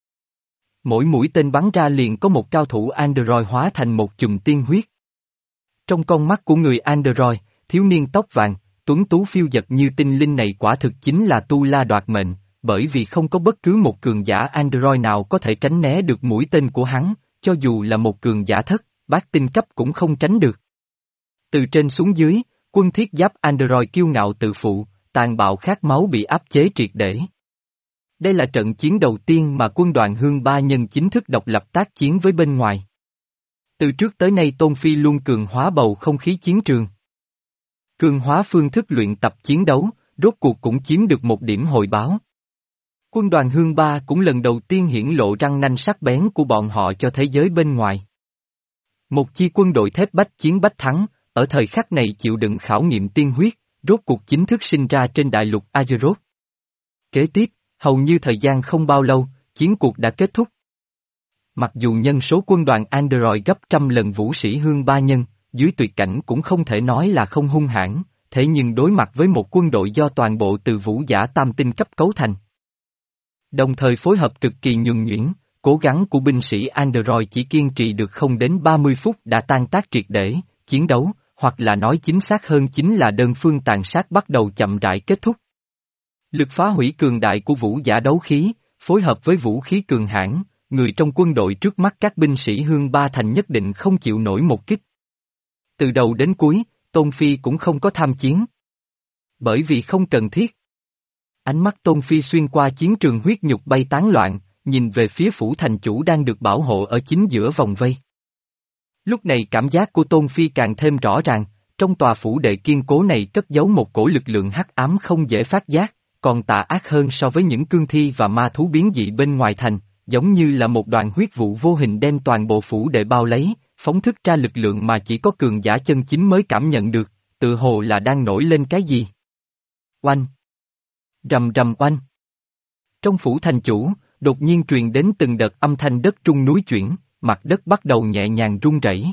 S1: Mỗi mũi tên bắn ra liền có một cao thủ Android hóa thành một chùm tiên huyết. Trong con mắt của người Android, thiếu niên tóc vàng, tuấn tú phiêu dật như tinh linh này quả thực chính là tu la đoạt mệnh, bởi vì không có bất cứ một cường giả Android nào có thể tránh né được mũi tên của hắn, cho dù là một cường giả thất, bát tinh cấp cũng không tránh được. Từ trên xuống dưới, quân thiết giáp Android kiêu ngạo tự phụ, tàn bạo khát máu bị áp chế triệt để. Đây là trận chiến đầu tiên mà quân đoàn Hương Ba Nhân chính thức độc lập tác chiến với bên ngoài. Từ trước tới nay Tôn Phi luôn cường hóa bầu không khí chiến trường. Cường hóa phương thức luyện tập chiến đấu, rốt cuộc cũng chiếm được một điểm hồi báo. Quân đoàn Hương Ba cũng lần đầu tiên hiển lộ răng nanh sắc bén của bọn họ cho thế giới bên ngoài. Một chi quân đội thép bách chiến bách thắng, ở thời khắc này chịu đựng khảo nghiệm tiên huyết, rốt cuộc chính thức sinh ra trên đại lục Azeroth. Kế tiếp, hầu như thời gian không bao lâu, chiến cuộc đã kết thúc. Mặc dù nhân số quân đoàn Android gấp trăm lần vũ sĩ Hương Ba Nhân, dưới tuyệt cảnh cũng không thể nói là không hung hãn, thế nhưng đối mặt với một quân đội do toàn bộ từ vũ giả tam tinh cấp cấu thành. Đồng thời phối hợp cực kỳ nhuần nhuyễn, cố gắng của binh sĩ Android chỉ kiên trì được không đến ba mươi phút đã tan tác triệt để, chiến đấu, hoặc là nói chính xác hơn chính là đơn phương tàn sát bắt đầu chậm rãi kết thúc. Lực phá hủy cường đại của vũ giả đấu khí, phối hợp với vũ khí cường hãn, người trong quân đội trước mắt các binh sĩ Hương Ba Thành nhất định không chịu nổi một kích. Từ đầu đến cuối, Tôn Phi cũng không có tham chiến. Bởi vì không cần thiết. Ánh mắt Tôn Phi xuyên qua chiến trường huyết nhục bay tán loạn, nhìn về phía phủ thành chủ đang được bảo hộ ở chính giữa vòng vây. Lúc này cảm giác của Tôn Phi càng thêm rõ ràng, trong tòa phủ đệ kiên cố này cất giấu một cổ lực lượng hắc ám không dễ phát giác, còn tà ác hơn so với những cương thi và ma thú biến dị bên ngoài thành, giống như là một đoàn huyết vụ vô hình đem toàn bộ phủ đệ bao lấy, phóng thích ra lực lượng mà chỉ có cường giả chân chính mới cảm nhận được, tự hồ là đang nổi lên cái gì. Oanh! Rầm rầm oanh! Trong phủ thành chủ, đột nhiên truyền đến từng đợt âm thanh đất rung núi chuyển, mặt đất bắt đầu nhẹ nhàng rung rẩy.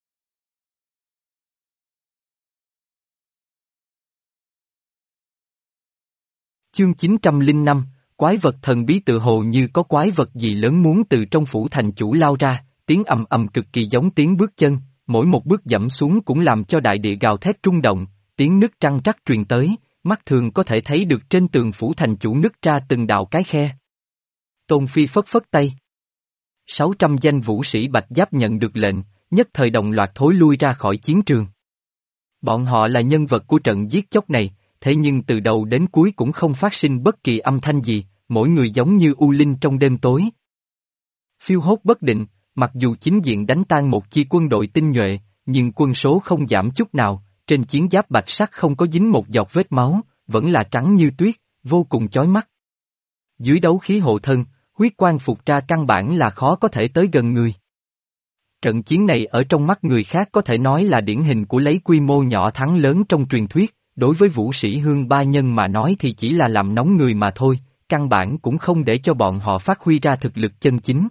S1: Chương chín trăm lẻ năm, quái vật thần bí tự hồ như có quái vật gì lớn muốn từ trong phủ thành chủ lao ra, tiếng ầm ầm cực kỳ giống tiếng bước chân, mỗi một bước dẫm xuống cũng làm cho đại địa gào thét rung động, tiếng nứt trăng trắc truyền tới, mắt thường có thể thấy được trên tường phủ thành chủ nứt ra từng đạo cái khe. Tôn Phi phất phất tay. sáu trăm danh vũ sĩ bạch giáp nhận được lệnh, nhất thời đồng loạt thối lui ra khỏi chiến trường. Bọn họ là nhân vật của trận giết chóc này, thế nhưng từ đầu đến cuối cũng không phát sinh bất kỳ âm thanh gì, mỗi người giống như u linh trong đêm tối. Phiêu hốt bất định, mặc dù chính diện đánh tan một chi quân đội tinh nhuệ, nhưng quân số không giảm chút nào, trên chiến giáp bạch sắc không có dính một giọt vết máu, vẫn là trắng như tuyết, vô cùng chói mắt. Dưới đấu khí hộ thân, huyết quang phục ra căn bản là khó có thể tới gần người. Trận chiến này ở trong mắt người khác có thể nói là điển hình của lấy quy mô nhỏ thắng lớn trong truyền thuyết, đối với vũ sĩ Hương Ba Nhân mà nói thì chỉ là làm nóng người mà thôi, căn bản cũng không để cho bọn họ phát huy ra thực lực chân chính.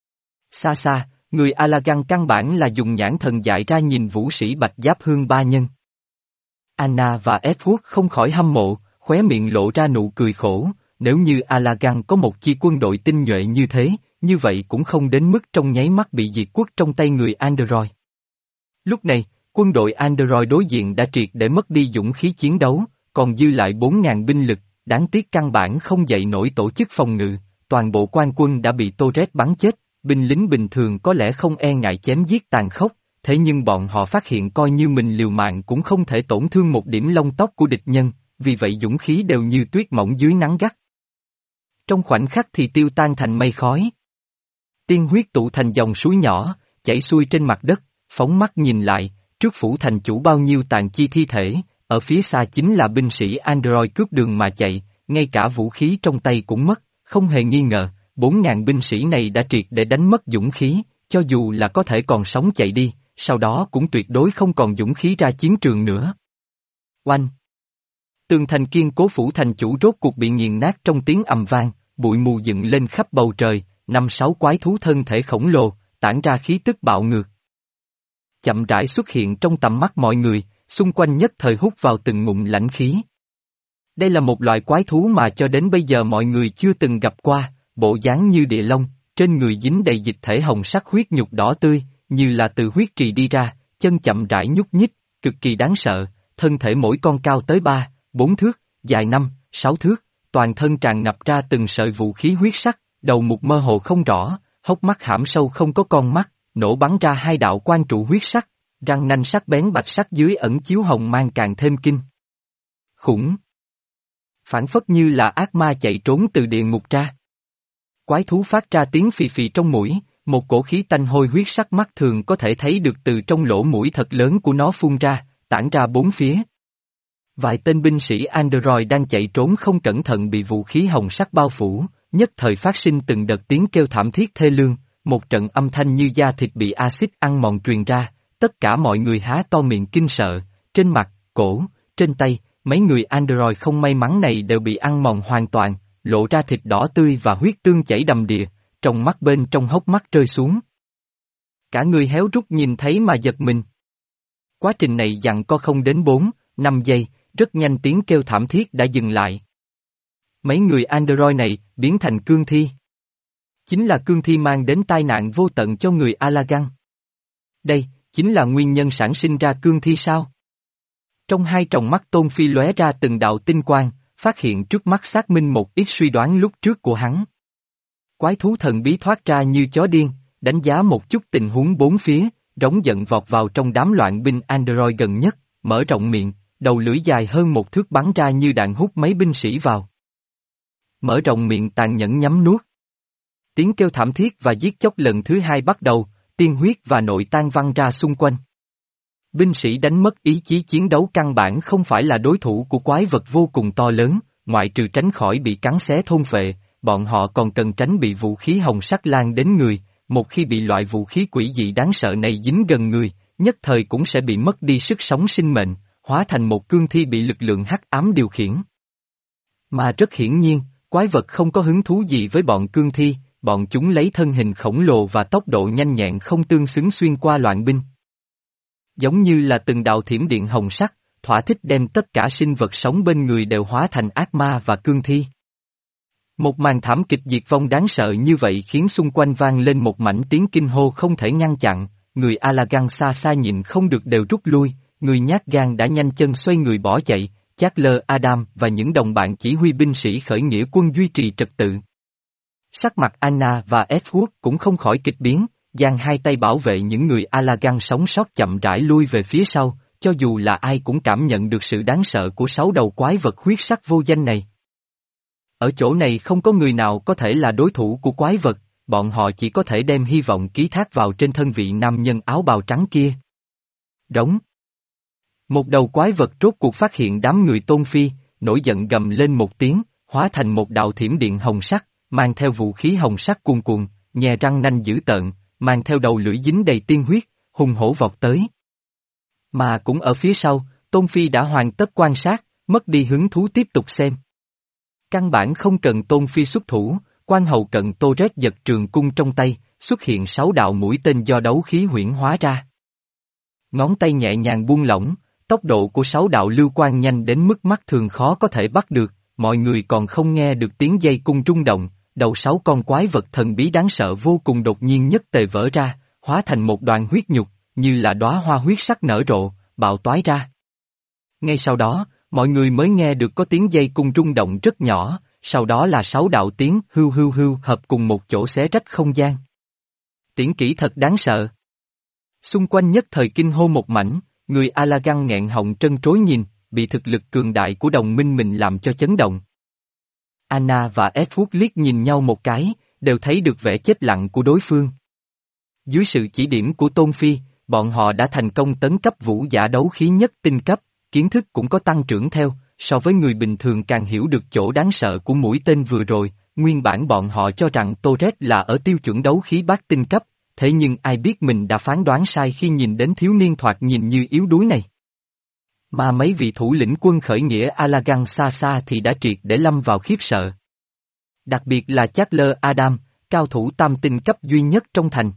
S1: Xa xa, người Alagan căn bản là dùng nhãn thần dại ra nhìn vũ sĩ bạch giáp Hương Ba Nhân. Anna và Edward không khỏi hâm mộ, khóe miệng lộ ra nụ cười khổ, nếu như Alagan có một chi quân đội tinh nhuệ như thế, như vậy cũng không đến mức trong nháy mắt bị diệt quốc trong tay người Android. Lúc này, quân đội Android đối diện đã triệt để mất đi dũng khí chiến đấu, còn dư lại bốn nghìn binh lực, đáng tiếc căn bản không dậy nổi tổ chức phòng ngự, toàn bộ quan quân đã bị Torres bắn chết, binh lính bình thường có lẽ không e ngại chém giết tàn khốc, thế nhưng bọn họ phát hiện coi như mình liều mạng cũng không thể tổn thương một điểm lông tóc của địch nhân, vì vậy dũng khí đều như tuyết mỏng dưới nắng gắt. Trong khoảnh khắc thì tiêu tan thành mây khói. Tiên huyết tụ thành dòng suối nhỏ, chảy xuôi trên mặt đất, phóng mắt nhìn lại, trước phủ thành chủ bao nhiêu tàn chi thi thể, ở phía xa chính là binh sĩ Android cướp đường mà chạy, ngay cả vũ khí trong tay cũng mất, không hề nghi ngờ, bốn nghìn binh sĩ này đã triệt để đánh mất dũng khí, cho dù là có thể còn sống chạy đi, sau đó cũng tuyệt đối không còn dũng khí ra chiến trường nữa. Oanh! Tường thành kiên cố phủ thành chủ rốt cuộc bị nghiền nát trong tiếng ầm vang, bụi mù dựng lên khắp bầu trời, năm sáu quái thú thân thể khổng lồ, tản ra khí tức bạo ngược. Chậm rãi xuất hiện trong tầm mắt mọi người, xung quanh nhất thời hút vào từng ngụm lãnh khí. Đây là một loại quái thú mà cho đến bây giờ mọi người chưa từng gặp qua, bộ dáng như địa long, trên người dính đầy dịch thể hồng sắc huyết nhục đỏ tươi, như là từ huyết trì đi ra, chân chậm rãi nhúc nhích, cực kỳ đáng sợ, thân thể mỗi con cao tới ba, bốn thước, dài năm, sáu thước, toàn thân tràn ngập ra từng sợi vũ khí huyết sắc, đầu mục mơ hồ không rõ, hốc mắt hãm sâu không có con mắt, nổ bắn ra hai đạo quan trụ huyết sắc, răng nanh sắc bén bạch sắc dưới ẩn chiếu hồng mang càng thêm kinh khủng. Phản phất như là ác ma chạy trốn từ địa ngục ra. Quái thú phát ra tiếng phì phì trong mũi, một cổ khí tanh hôi huyết sắc mắt thường có thể thấy được từ trong lỗ mũi thật lớn của nó phun ra, tản ra bốn phía. Vài tên binh sĩ Android đang chạy trốn không cẩn thận bị vũ khí hồng sắc bao phủ, nhất thời phát sinh từng đợt tiếng kêu thảm thiết thê lương, một trận âm thanh như da thịt bị axit ăn mòn truyền ra, tất cả mọi người há to miệng kinh sợ, trên mặt, cổ, trên tay, mấy người Android không may mắn này đều bị ăn mòn hoàn toàn, lộ ra thịt đỏ tươi và huyết tương chảy đầm đìa, trong mắt bên trong hốc mắt rơi xuống. Cả người héo rút nhìn thấy mà giật mình. Quá trình này dặn co không đến bốn, năm giây, rất nhanh tiếng kêu thảm thiết đã dừng lại. Mấy người android này biến thành cương thi. Chính là cương thi mang đến tai nạn vô tận cho người Allagan. Đây, chính là nguyên nhân sản sinh ra cương thi sao? Trong hai tròng mắt Tôn Phi lóe ra từng đạo tinh quang, phát hiện trước mắt xác minh một ít suy đoán lúc trước của hắn. Quái thú thần bí thoát ra như chó điên, đánh giá một chút tình huống bốn phía, rống giận vọt vào trong đám loạn binh android gần nhất, mở rộng miệng, đầu lưỡi dài hơn một thước bắn ra như đạn hút mấy binh sĩ vào. Mở rộng miệng tàn nhẫn nhắm nuốt. Tiếng kêu thảm thiết và giết chóc lần thứ hai bắt đầu, tiên huyết và nội tạng văng ra xung quanh. Binh sĩ đánh mất ý chí chiến đấu căn bản không phải là đối thủ của quái vật vô cùng to lớn, ngoại trừ tránh khỏi bị cắn xé thôn phệ, bọn họ còn cần tránh bị vũ khí hồng sắc lan đến người, một khi bị loại vũ khí quỷ dị đáng sợ này dính gần người, nhất thời cũng sẽ bị mất đi sức sống sinh mệnh, hóa thành một cương thi bị lực lượng hắc ám điều khiển. Mà rất hiển nhiên, quái vật không có hứng thú gì với bọn cương thi, bọn chúng lấy thân hình khổng lồ và tốc độ nhanh nhẹn không tương xứng xuyên qua loạn binh. Giống như là từng đạo thiểm điện hồng sắc, thỏa thích đem tất cả sinh vật sống bên người đều hóa thành ác ma và cương thi. Một màn thảm kịch diệt vong đáng sợ như vậy khiến xung quanh vang lên một mảnh tiếng kinh hô không thể ngăn chặn, người Allagan xa xa nhìn không được đều rút lui, người nhát gan đã nhanh chân xoay người bỏ chạy, Charles Adam và những đồng bạn chỉ huy binh sĩ khởi nghĩa quân duy trì trật tự. Sắc mặt Anna và Edward cũng không khỏi kịch biến, giang hai tay bảo vệ những người Allagan sống sót chậm rãi lui về phía sau, cho dù là ai cũng cảm nhận được sự đáng sợ của sáu đầu quái vật huyết sắc vô danh này. Ở chỗ này không có người nào có thể là đối thủ của quái vật, bọn họ chỉ có thể đem hy vọng ký thác vào trên thân vị nam nhân áo bào trắng kia. Đóng. Một đầu quái vật rốt cuộc phát hiện đám người Tôn Phi, nổi giận gầm lên một tiếng, hóa thành một đạo thiểm điện hồng sắc, mang theo vũ khí hồng sắc cuồn cuộn, nhè răng nanh dữ tợn, mang theo đầu lưỡi dính đầy tiên huyết, hùng hổ vọt tới. Mà cũng ở phía sau, Tôn Phi đã hoàn tất quan sát, mất đi hứng thú tiếp tục xem. Căn bản không cần Tôn Phi xuất thủ, quan hầu cận Tô Rét giật trường cung trong tay, xuất hiện sáu đạo mũi tên do đấu khí huyễn hóa ra. Ngón tay nhẹ nhàng buông lỏng, tốc độ của sáu đạo lưu quang nhanh đến mức mắt thường khó có thể bắt được, mọi người còn không nghe được tiếng dây cung rung động, đầu sáu con quái vật thần bí đáng sợ vô cùng đột nhiên nhất tề vỡ ra, hóa thành một đoàn huyết nhục, như là đóa hoa huyết sắc nở rộ, bạo toái ra. Ngay sau đó, mọi người mới nghe được có tiếng dây cung rung động rất nhỏ, sau đó là sáu đạo tiếng hưu hưu hưu hợp cùng một chỗ xé rách không gian. Tiễn kỹ thật đáng sợ. Xung quanh nhất thời kinh hô một mảnh, người Allagan nghẹn họng trân trối nhìn, bị thực lực cường đại của đồng minh mình làm cho chấn động. Anna và Edward liếc nhìn nhau một cái, đều thấy được vẻ chết lặng của đối phương. Dưới sự chỉ điểm của Tôn Phi, bọn họ đã thành công tấn cấp vũ giả đấu khí nhất tinh cấp, kiến thức cũng có tăng trưởng theo, so với người bình thường càng hiểu được chỗ đáng sợ của mũi tên vừa rồi, nguyên bản bọn họ cho rằng Torres là ở tiêu chuẩn đấu khí bát tinh cấp, thế nhưng ai biết mình đã phán đoán sai khi nhìn đến thiếu niên thoạt nhìn như yếu đuối này. Mà mấy vị thủ lĩnh quân khởi nghĩa Allagan xa xa thì đã triệt để lâm vào khiếp sợ. Đặc biệt là Charles Adam, cao thủ tam tinh cấp duy nhất trong thành.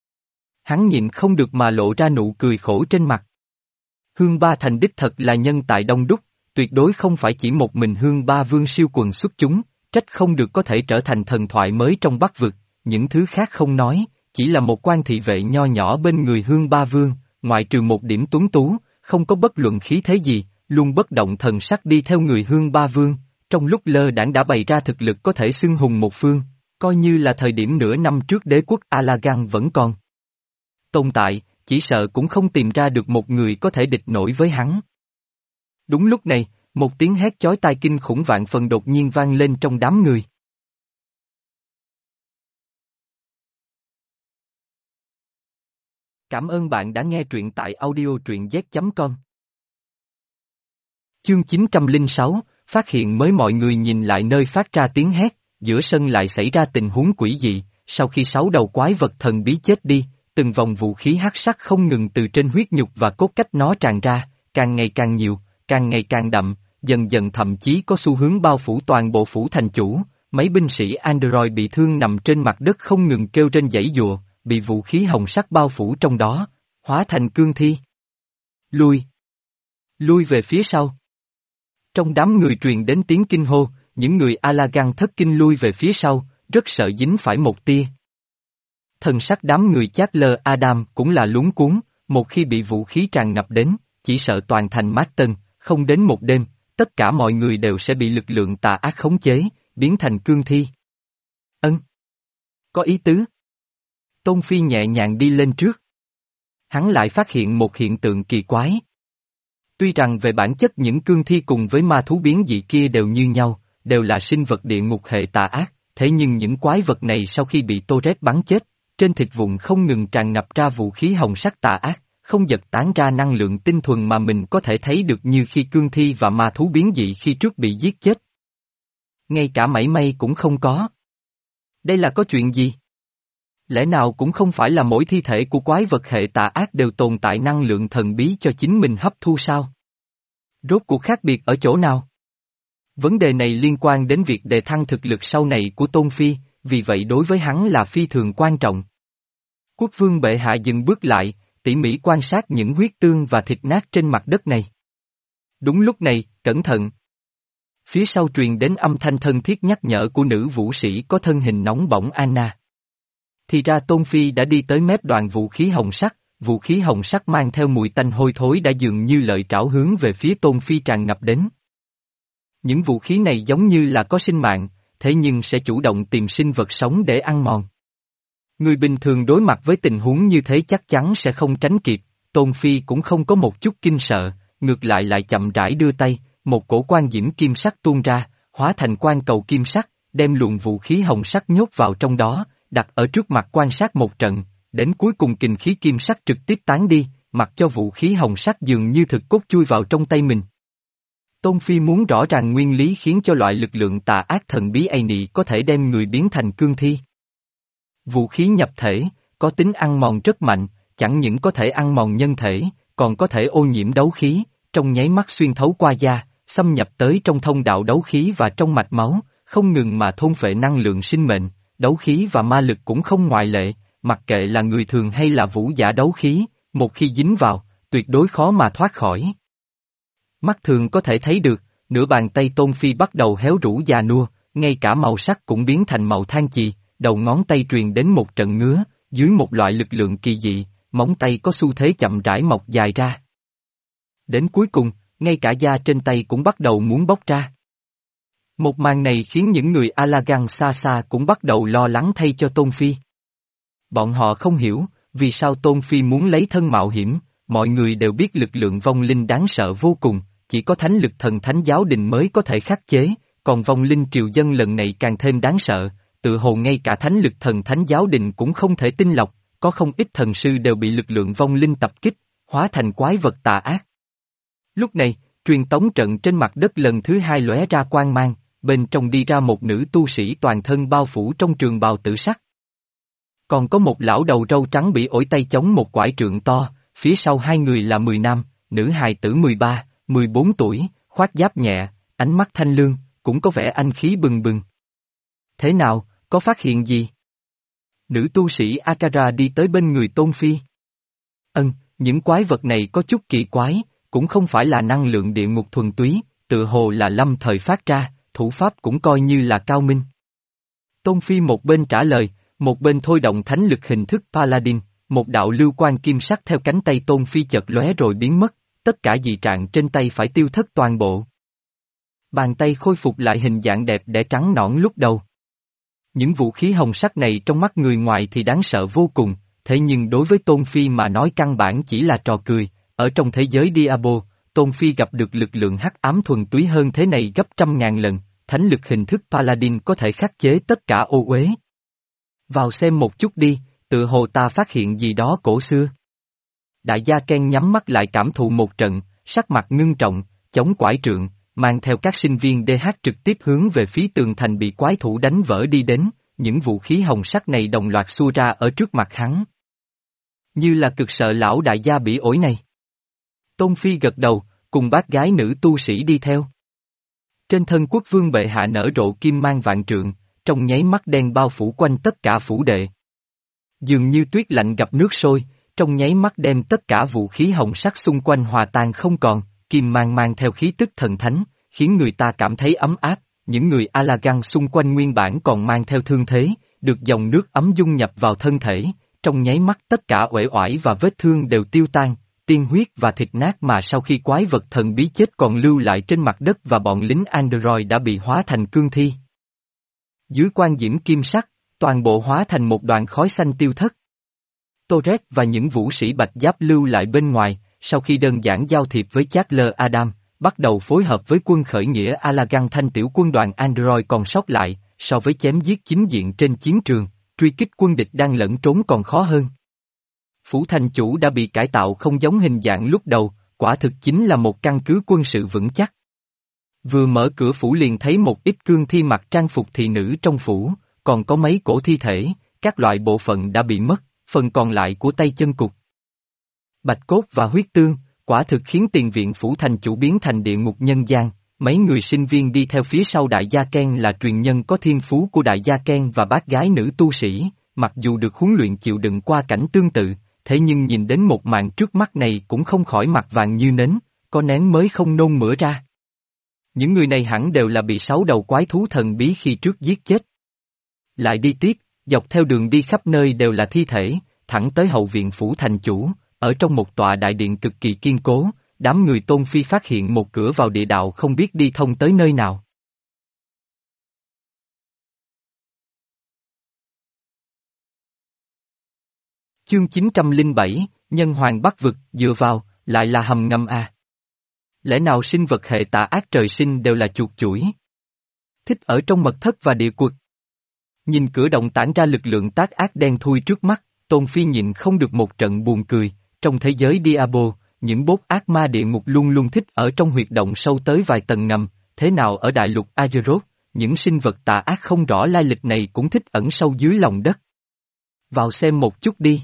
S1: Hắn nhịn không được mà lộ ra nụ cười khổ trên mặt. Hương Ba Thành đích thật là nhân tài đông đúc, tuyệt đối không phải chỉ một mình Hương Ba Vương siêu quần xuất chúng, trách không được có thể trở thành thần thoại mới trong Bắc Vực, những thứ khác không nói, chỉ là một quan thị vệ nho nhỏ bên người Hương Ba Vương, ngoại trừ một điểm tuấn tú, không có bất luận khí thế gì, luôn bất động thần sắc đi theo người Hương Ba Vương, trong lúc lơ đãng đã bày ra thực lực có thể xưng hùng một phương, coi như là thời điểm nửa năm trước đế quốc Allagan vẫn còn tồn tại, chỉ sợ cũng không tìm ra được một người có thể địch nổi với hắn. Đúng lúc này, một tiếng hét chói tai kinh khủng vạn phần đột nhiên vang lên trong đám người. Cảm ơn bạn đã nghe truyện tại audio truyện z chấm com. Chương chín trăm lẻ sáu, phát hiện mới mọi người nhìn lại nơi phát ra tiếng hét, giữa sân lại xảy ra tình huống quỷ dị, sau khi sáu đầu quái vật thần bí chết đi, từng vòng vũ khí hắc sắc không ngừng từ trên huyết nhục và cốt cách nó tràn ra, càng ngày càng nhiều, càng ngày càng đậm, dần dần thậm chí có xu hướng bao phủ toàn bộ phủ thành chủ, mấy binh sĩ android bị thương nằm trên mặt đất không ngừng kêu trên giãy giụa, bị vũ khí hồng sắc bao phủ trong đó, hóa thành cương thi. Lui! Lui về phía sau! Trong đám người truyền đến tiếng kinh hô, những người A-la-gan thất kinh lui về phía sau, rất sợ dính phải một tia. Thần sắc đám người Chát Lơ Adam cũng là luống cuống, một khi bị vũ khí tràn ngập đến, chỉ sợ toàn thành Mát-tân, không đến một đêm, tất cả mọi người đều sẽ bị lực lượng tà ác khống chế, biến thành cương thi. Ân. Có ý tứ. Tôn Phi nhẹ nhàng đi lên trước. Hắn lại phát hiện một hiện tượng kỳ quái. Tuy rằng về bản chất những cương thi cùng với ma thú biến dị kia đều như nhau, đều là sinh vật địa ngục hệ tà ác, thế nhưng những quái vật này sau khi bị Tô-rét bắn chết, trên thịt vụn không ngừng tràn ngập ra vũ khí hồng sắc tà ác, không giật tán ra năng lượng tinh thuần mà mình có thể thấy được như khi cương thi và ma thú biến dị khi trước bị giết chết. Ngay cả mảy may cũng không có. Đây là có chuyện gì? Lẽ nào cũng không phải là mỗi thi thể của quái vật hệ tà ác đều tồn tại năng lượng thần bí cho chính mình hấp thu sao? Rốt cuộc khác biệt ở chỗ nào? Vấn đề này liên quan đến việc đề thăng thực lực sau này của Tôn Phi, vì vậy đối với hắn là phi thường quan trọng. Quốc vương bệ hạ dừng bước lại, tỉ mỉ quan sát những huyết tương và thịt nát trên mặt đất này. Đúng lúc này, cẩn thận. Phía sau truyền đến âm thanh thân thiết nhắc nhở của nữ vũ sĩ có thân hình nóng bỏng Anna. Thì ra Tôn Phi đã đi tới mép đoạn vũ khí hồng sắc, vũ khí hồng sắc mang theo mùi tanh hôi thối đã dường như lợi trảo hướng về phía Tôn Phi tràn ngập đến. Những vũ khí này giống như là có sinh mạng, thế nhưng sẽ chủ động tìm sinh vật sống để ăn mòn. Người bình thường đối mặt với tình huống như thế chắc chắn sẽ không tránh kịp, Tôn Phi cũng không có một chút kinh sợ, ngược lại lại chậm rãi đưa tay, một cổ quan diễm kim sắc tuôn ra, hóa thành quan cầu kim sắc, đem luồng vũ khí hồng sắc nhốt vào trong đó, đặt ở trước mặt quan sát một trận, đến cuối cùng kình khí kim sắc trực tiếp tán đi, mặc cho vũ khí hồng sắc dường như thực cốt chui vào trong tay mình. Tôn Phi muốn rõ ràng nguyên lý khiến cho loại lực lượng tà ác thần bí ấy nị có thể đem người biến thành cương thi. Vũ khí nhập thể, có tính ăn mòn rất mạnh, chẳng những có thể ăn mòn nhân thể, còn có thể ô nhiễm đấu khí, trong nháy mắt xuyên thấu qua da, xâm nhập tới trong thông đạo đấu khí và trong mạch máu, không ngừng mà thôn phệ năng lượng sinh mệnh, đấu khí và ma lực cũng không ngoại lệ, mặc kệ là người thường hay là vũ giả đấu khí, một khi dính vào, tuyệt đối khó mà thoát khỏi. Mắt thường có thể thấy được, nửa bàn tay Tôn Phi bắt đầu héo rũ già nua, ngay cả màu sắc cũng biến thành màu than chì, đầu ngón tay truyền đến một trận ngứa, dưới một loại lực lượng kỳ dị, móng tay có xu thế chậm rãi mọc dài ra. Đến cuối cùng, ngay cả da trên tay cũng bắt đầu muốn bóc ra. Một màn này khiến những người A-la-gan xa xa cũng bắt đầu lo lắng thay cho Tôn Phi. Bọn họ không hiểu, vì sao Tôn Phi muốn lấy thân mạo hiểm, mọi người đều biết lực lượng vong linh đáng sợ vô cùng, chỉ có thánh lực thần thánh giáo đình mới có thể khắc chế, còn vong linh triều dân lần này càng thêm đáng sợ, tự hồ ngay cả thánh lực thần thánh giáo đình cũng không thể tinh lọc, có không ít thần sư đều bị lực lượng vong linh tập kích, hóa thành quái vật tà ác. Lúc này, truyền tống trận trên mặt đất lần thứ hai lóe ra quang mang, bên trong đi ra một nữ tu sĩ toàn thân bao phủ trong trường bào tử sắc. Còn có một lão đầu râu trắng bị ổi tay chống một quải trượng to, phía sau hai người là mười nam, nữ hài tử mười ba, mười bốn tuổi, khoác giáp nhẹ, ánh mắt thanh lương, cũng có vẻ anh khí bừng bừng. Thế nào, có phát hiện gì? Nữ tu sĩ Akara đi tới bên người Tôn Phi. Ân, những quái vật này có chút kỳ quái, cũng không phải là năng lượng địa ngục thuần túy, tự hồ là lâm thời phát ra, thủ pháp cũng coi như là cao minh. Tôn Phi một bên trả lời, một bên thôi động thánh lực hình thức Paladin, một đạo lưu quang kim sắc theo cánh tay Tôn Phi chợt lóe rồi biến mất, tất cả dị trạng trên tay phải tiêu thất toàn bộ. Bàn tay khôi phục lại hình dạng đẹp đẽ trắng nõn lúc đầu. Những vũ khí hồng sắc này trong mắt người ngoài thì đáng sợ vô cùng, thế nhưng đối với Tôn Phi mà nói căn bản chỉ là trò cười, ở trong thế giới Diablo, Tôn Phi gặp được lực lượng hắc ám thuần túy hơn thế này gấp trăm ngàn lần, thánh lực hình thức Paladin có thể khắc chế tất cả ô uế. Vào xem một chút đi, tự hồ ta phát hiện gì đó cổ xưa. Đại gia Ken nhắm mắt lại cảm thụ một trận, sắc mặt ngưng trọng, chống quải trượng, mang theo các sinh viên đê hát trực tiếp hướng về phía tường thành bị quái thủ đánh vỡ đi đến, những vũ khí hồng sắc này đồng loạt xua ra ở trước mặt hắn. Như là cực sợ lão đại gia bỉ ổi này. Tôn Phi gật đầu, cùng bác gái nữ tu sĩ đi theo. Trên thân quốc vương bệ hạ nở rộ kim mang vạn trượng, trong nháy mắt đen bao phủ quanh tất cả phủ đệ. Dường như tuyết lạnh gặp nước sôi, trong nháy mắt đem tất cả vũ khí hồng sắc xung quanh hòa tan không còn, kim mang mang theo khí tức thần thánh, khiến người ta cảm thấy ấm áp, những người Allagan xung quanh nguyên bản còn mang theo thương thế, được dòng nước ấm dung nhập vào thân thể, trong nháy mắt tất cả uể oải và vết thương đều tiêu tan, tiên huyết và thịt nát mà sau khi quái vật thần bí chết còn lưu lại trên mặt đất và bọn lính Android đã bị hóa thành cương thi. Dưới quan diễm kim sắc, toàn bộ hóa thành một đoàn khói xanh tiêu thất. Torres và những vũ sĩ bạch giáp lưu lại bên ngoài, sau khi đơn giản giao thiệp với Charles Adam, bắt đầu phối hợp với quân khởi nghĩa Allagan thanh tiểu quân đoàn Android còn sót lại, so với chém giết chính diện trên chiến trường, truy kích quân địch đang lẫn trốn còn khó hơn. Phủ thành chủ đã bị cải tạo không giống hình dạng lúc đầu, quả thực chính là một căn cứ quân sự vững chắc. Vừa mở cửa phủ liền thấy một ít cương thi mặc trang phục thị nữ trong phủ, còn có mấy cổ thi thể, các loại bộ phận đã bị mất, phần còn lại của tay chân cụt. Bạch cốt và huyết tương, quả thực khiến tiền viện phủ thành chủ biến thành địa ngục nhân gian, mấy người sinh viên đi theo phía sau đại gia Ken là truyền nhân có thiên phú của đại gia Ken và bác gái nữ tu sĩ, mặc dù được huấn luyện chịu đựng qua cảnh tương tự, thế nhưng nhìn đến một màn trước mắt này cũng không khỏi mặt vàng như nến, có nén mới không nôn mửa ra. Những người này hẳn đều là bị sáu đầu quái thú thần bí khi trước giết chết. Lại đi tiếp, dọc theo đường đi khắp nơi đều là thi thể, thẳng tới hậu viện phủ thành chủ, ở trong một tòa đại điện cực kỳ kiên cố, đám người Tôn Phi phát hiện một cửa vào địa đạo không biết đi thông tới nơi nào. Chương chín trăm lẻ bảy, Nhân Hoàng Bắc Vực, dựa vào, lại là hầm ngầm à. Lẽ nào sinh vật hệ tà ác trời sinh đều là chuột chuỗi? Thích ở trong mật thất và địa quật. Nhìn cửa động tản ra lực lượng tác ác đen thui trước mắt, Tôn Phi nhịn không được một trận buồn cười, trong thế giới Diablo, những bốt ác ma địa ngục luôn luôn thích ở trong huyệt động sâu tới vài tầng ngầm, thế nào ở đại lục Azeroth, những sinh vật tà ác không rõ lai lịch này cũng thích ẩn sâu dưới lòng đất. Vào xem một chút đi.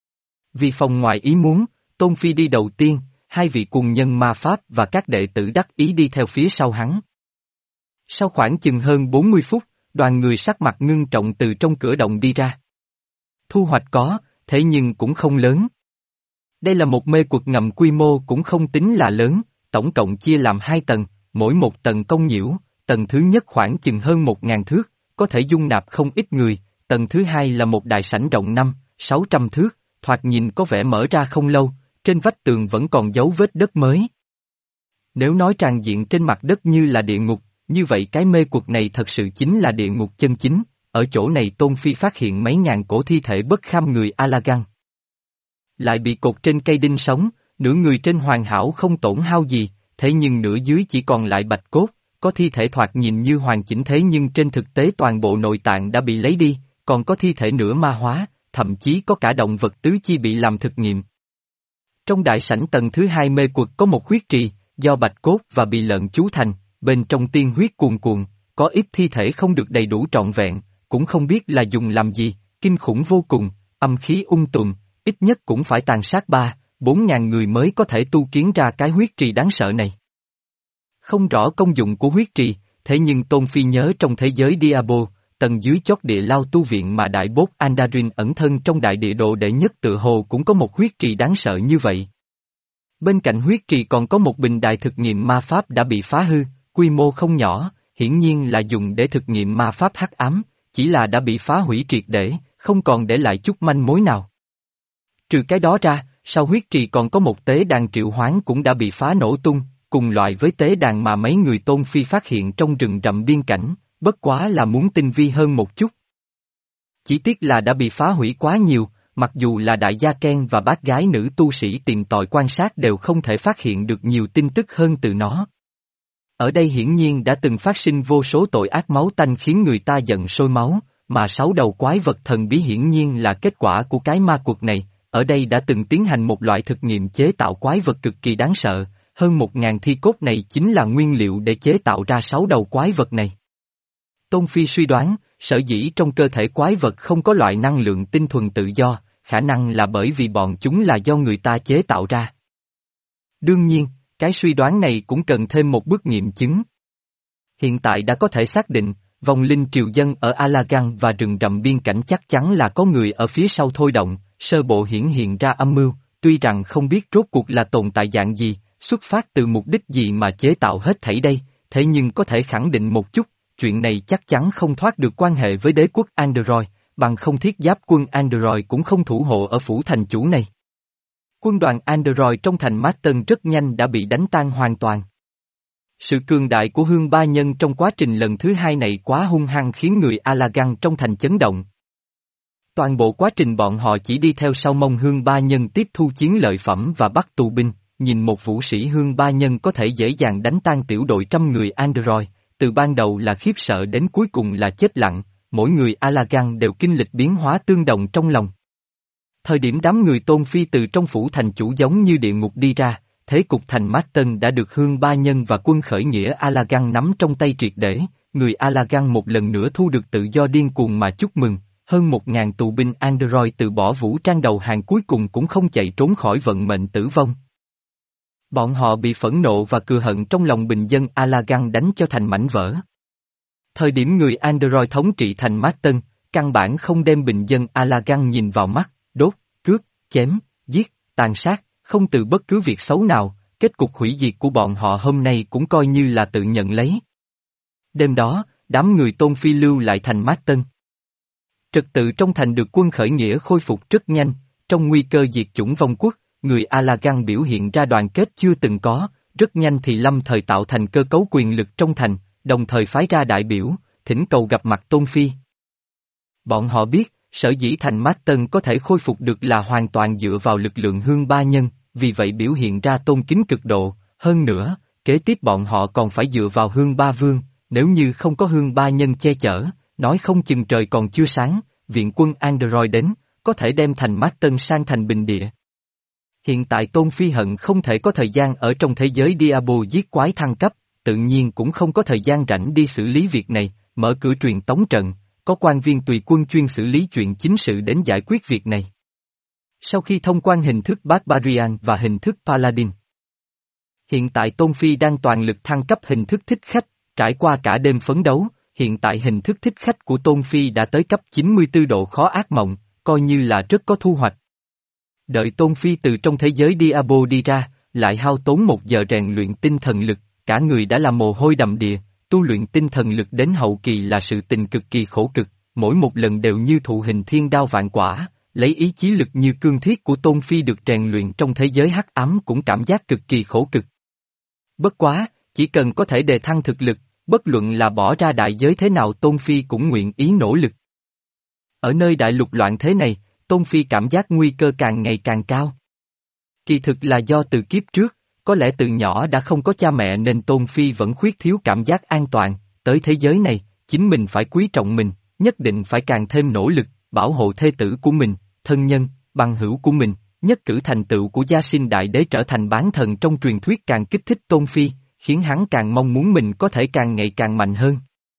S1: Vì phòng ngoài ý muốn, Tôn Phi đi đầu tiên, hai vị cùng nhân ma pháp và các đệ tử đắc ý đi theo phía sau hắn. Sau khoảng chừng hơn bốn mươi phút, đoàn người sắc mặt ngưng trọng từ trong cửa động đi ra. Thu hoạch có, thế nhưng cũng không lớn. Đây là một mê quật ngầm quy mô cũng không tính là lớn, tổng cộng chia làm hai tầng, mỗi một tầng công nhiễu, tầng thứ nhất khoảng chừng hơn một ngàn thước, có thể dung nạp không ít người, tầng thứ hai là một đại sảnh rộng năm, sáu trăm thước, thoạt nhìn có vẻ mở ra không lâu, trên vách tường vẫn còn dấu vết đất mới. Nếu nói tràn diện trên mặt đất như là địa ngục, như vậy cái mê quật này thật sự chính là địa ngục chân chính, ở chỗ này Tôn Phi phát hiện mấy ngàn cổ thi thể bất kham người Allagan. Lại bị cột trên cây đinh sống, nửa người trên hoàn hảo không tổn hao gì, thế nhưng nửa dưới chỉ còn lại bạch cốt, có thi thể thoạt nhìn như hoàn chỉnh thế nhưng trên thực tế toàn bộ nội tạng đã bị lấy đi, còn có thi thể nửa ma hóa, thậm chí có cả động vật tứ chi bị làm thực nghiệm. Trong đại sảnh tầng thứ hai mê quật có một huyết trì, do bạch cốt và bị lợn chú thành, bên trong tiên huyết cuồn cuộn, có ít thi thể không được đầy đủ trọn vẹn, cũng không biết là dùng làm gì, kinh khủng vô cùng, âm khí ung tùm, ít nhất cũng phải tàn sát ba, bốn ngàn người mới có thể tu kiến ra cái huyết trì đáng sợ này. Không rõ công dụng của huyết trì, thế nhưng Tôn Phi nhớ trong thế giới Diablo, tầng dưới chót địa lao tu viện mà đại bốt Andarin ẩn thân trong đại địa đồ đệ nhất tự hồ cũng có một huyết trì đáng sợ như vậy. Bên cạnh huyết trì còn có một bình đài thực nghiệm ma pháp đã bị phá hư, quy mô không nhỏ, hiển nhiên là dùng để thực nghiệm ma pháp hắc ám, chỉ là đã bị phá hủy triệt để, không còn để lại chút manh mối nào. Trừ cái đó ra, sau huyết trì còn có một tế đàn triệu hoán cũng đã bị phá nổ tung, cùng loại với tế đàn mà mấy người Tôn Phi phát hiện trong rừng rậm biên cảnh, bất quá là muốn tinh vi hơn một chút. Chỉ tiếc là đã bị phá hủy quá nhiều, mặc dù là đại gia Ken và bác gái nữ tu sĩ tìm tòi quan sát đều không thể phát hiện được nhiều tin tức hơn từ nó. Ở đây hiển nhiên đã từng phát sinh vô số tội ác máu tanh khiến người ta giận sôi máu, mà sáu đầu quái vật thần bí hiển nhiên là kết quả của cái ma quật này, ở đây đã từng tiến hành một loại thực nghiệm chế tạo quái vật cực kỳ đáng sợ, hơn một ngàn thi cốt này chính là nguyên liệu để chế tạo ra sáu đầu quái vật này. Tôn Phi suy đoán, sở dĩ trong cơ thể quái vật không có loại năng lượng tinh thuần tự do, khả năng là bởi vì bọn chúng là do người ta chế tạo ra. Đương nhiên, cái suy đoán này cũng cần thêm một bước nghiệm chứng. Hiện tại đã có thể xác định, vong linh triều dân ở Allagan và rừng rậm biên cảnh chắc chắn là có người ở phía sau thôi động, sơ bộ hiển hiện ra âm mưu, tuy rằng không biết rốt cuộc là tồn tại dạng gì, xuất phát từ mục đích gì mà chế tạo hết thảy đây, thế nhưng có thể khẳng định một chút, chuyện này chắc chắn không thoát được quan hệ với đế quốc Android, bằng không thiết giáp quân Android cũng không thủ hộ ở phủ thành chủ này. Quân đoàn Android trong thành Marton rất nhanh đã bị đánh tan hoàn toàn. Sự cường đại của Hương Ba Nhân trong quá trình lần thứ hai này quá hung hăng khiến người Alagan trong thành chấn động. Toàn bộ quá trình bọn họ chỉ đi theo sau mông Hương Ba Nhân tiếp thu chiến lợi phẩm và bắt tù binh, nhìn một vũ sĩ Hương Ba Nhân có thể dễ dàng đánh tan tiểu đội trăm người Android, từ ban đầu là khiếp sợ đến cuối cùng là chết lặng, mỗi người Alagan đều kinh lịch biến hóa tương đồng trong lòng. Thời điểm đám người Tôn Phi từ trong phủ thành chủ giống như địa ngục đi ra, thế cục thành Marton đã được Hương Ba Nhân và quân khởi nghĩa Alagan nắm trong tay triệt để, người Alagan một lần nữa thu được tự do điên cuồng mà chúc mừng, hơn một ngàn tù binh Android từ bỏ vũ trang đầu hàng cuối cùng cũng không chạy trốn khỏi vận mệnh tử vong. Bọn họ bị phẫn nộ và cừu hận trong lòng bình dân Alagan đánh cho thành mảnh vỡ. Thời điểm người Android thống trị thành Marton, căn bản không đem bình dân Alagan nhìn vào mắt, đốt, cướp, chém, giết, tàn sát, không từ bất cứ việc xấu nào, kết cục hủy diệt của bọn họ hôm nay cũng coi như là tự nhận lấy. Đêm đó, đám người Tôn Phi lưu lại thành Marton. Trật tự trong thành được quân khởi nghĩa khôi phục rất nhanh, trong nguy cơ diệt chủng vong quốc, người Alagan biểu hiện ra đoàn kết chưa từng có, rất nhanh thì lâm thời tạo thành cơ cấu quyền lực trong thành, đồng thời phái ra đại biểu, thỉnh cầu gặp mặt Tôn Phi. Bọn họ biết, sở dĩ thành Marton có thể khôi phục được là hoàn toàn dựa vào lực lượng Hương Ba Nhân, vì vậy biểu hiện ra tôn kính cực độ, hơn nữa, kế tiếp bọn họ còn phải dựa vào Hương Ba Vương, nếu như không có Hương Ba Nhân che chở, nói không chừng trời còn chưa sáng, viện quân Android đến, có thể đem thành Marton sang thành bình địa. Hiện tại Tôn Phi hận không thể có thời gian ở trong thế giới Diablo giết quái thăng cấp, tự nhiên cũng không có thời gian rảnh đi xử lý việc này, mở cửa truyền tống trận, có quan viên tùy quân chuyên xử lý chuyện chính sự đến giải quyết việc này. Sau khi thông quan hình thức Barbarian và hình thức Paladin, hiện tại Tôn Phi đang toàn lực thăng cấp hình thức thích khách, trải qua cả đêm phấn đấu, hiện tại hình thức thích khách của Tôn Phi đã tới cấp chín mươi tư độ khó ác mộng, coi như là rất có thu hoạch. Đợi Tôn Phi từ trong thế giới Diablo đi ra, lại hao tốn một giờ rèn luyện tinh thần lực, cả người đã là mồ hôi đầm đìa, tu luyện tinh thần lực đến hậu kỳ là sự tình cực kỳ khổ cực, mỗi một lần đều như thụ hình thiên đao vạn quả, lấy ý chí lực như cương thiết của Tôn Phi được rèn luyện trong thế giới hắc ám cũng cảm giác cực kỳ khổ cực. Bất quá, chỉ cần có thể đề thăng thực lực, bất luận là bỏ ra đại giới thế nào Tôn Phi cũng nguyện ý nỗ lực. Ở nơi đại lục loạn thế này, Tôn Phi cảm giác nguy cơ càng ngày càng cao. Kỳ thực là do từ kiếp trước, có lẽ từ nhỏ đã không có cha mẹ nên Tôn Phi vẫn khuyết thiếu cảm giác an toàn, tới thế giới này, chính mình phải quý trọng mình, nhất định phải càng thêm nỗ lực, bảo hộ thê tử của mình, thân nhân, bằng hữu của mình, nhất cử thành tựu của gia sinh đại đế trở thành bán thần trong truyền thuyết càng kích thích Tôn Phi, khiến hắn càng mong muốn mình có thể càng ngày càng mạnh hơn.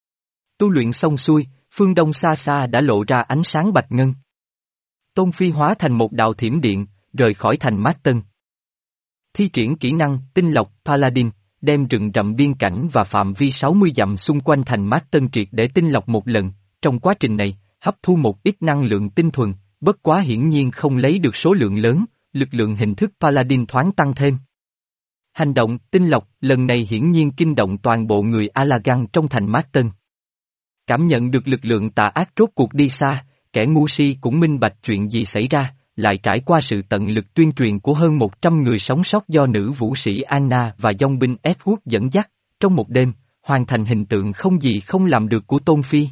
S1: Tu luyện xong xuôi, phương đông xa xa đã lộ ra ánh sáng bạch ngân. Tôn Phi hóa thành một đạo thiểm điện, rời khỏi thành Marton. Thi triển kỹ năng tinh lọc Paladin, đem rừng rậm biên cảnh và phạm vi sáu mươi dặm xung quanh thành Marton triệt để tinh lọc một lần, trong quá trình này, hấp thu một ít năng lượng tinh thuần, bất quá hiển nhiên không lấy được số lượng lớn, lực lượng hình thức Paladin thoáng tăng thêm. Hành động tinh lọc lần này hiển nhiên kinh động toàn bộ người Alagan trong thành Marton. Cảm nhận được lực lượng tà ác rốt cuộc đi xa, kẻ ngu si cũng minh bạch chuyện gì xảy ra, lại trải qua sự tận lực tuyên truyền của hơn một trăm người sống sót do nữ vũ sĩ Anna và dòng binh Edward dẫn dắt, trong một đêm, hoàn thành hình tượng không gì không làm được của Tôn Phi.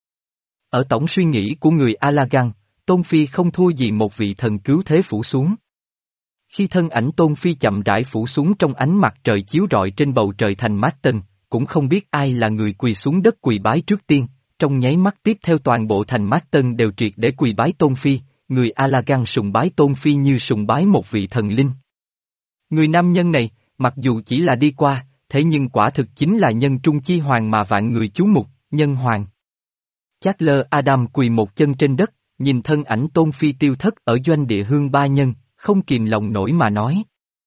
S1: Ở tổng suy nghĩ của người Alagan, Tôn Phi không thua gì một vị thần cứu thế phủ xuống. Khi thân ảnh Tôn Phi chậm rãi phủ xuống trong ánh mặt trời chiếu rọi trên bầu trời thành Marton, cũng không biết ai là người quỳ xuống đất quỳ bái trước tiên, trong nháy mắt tiếp theo toàn bộ thành Marton đều triệt để quỳ bái Tôn Phi, người Alagan sùng bái Tôn Phi như sùng bái một vị thần linh. Người nam nhân này, mặc dù chỉ là đi qua, thế nhưng quả thực chính là nhân trung chi hoàng mà vạn người chú mục, nhân hoàng. Charles Adam quỳ một chân trên đất, nhìn thân ảnh Tôn Phi tiêu thất ở doanh địa Hương Ba Nhân, không kìm lòng nổi mà nói.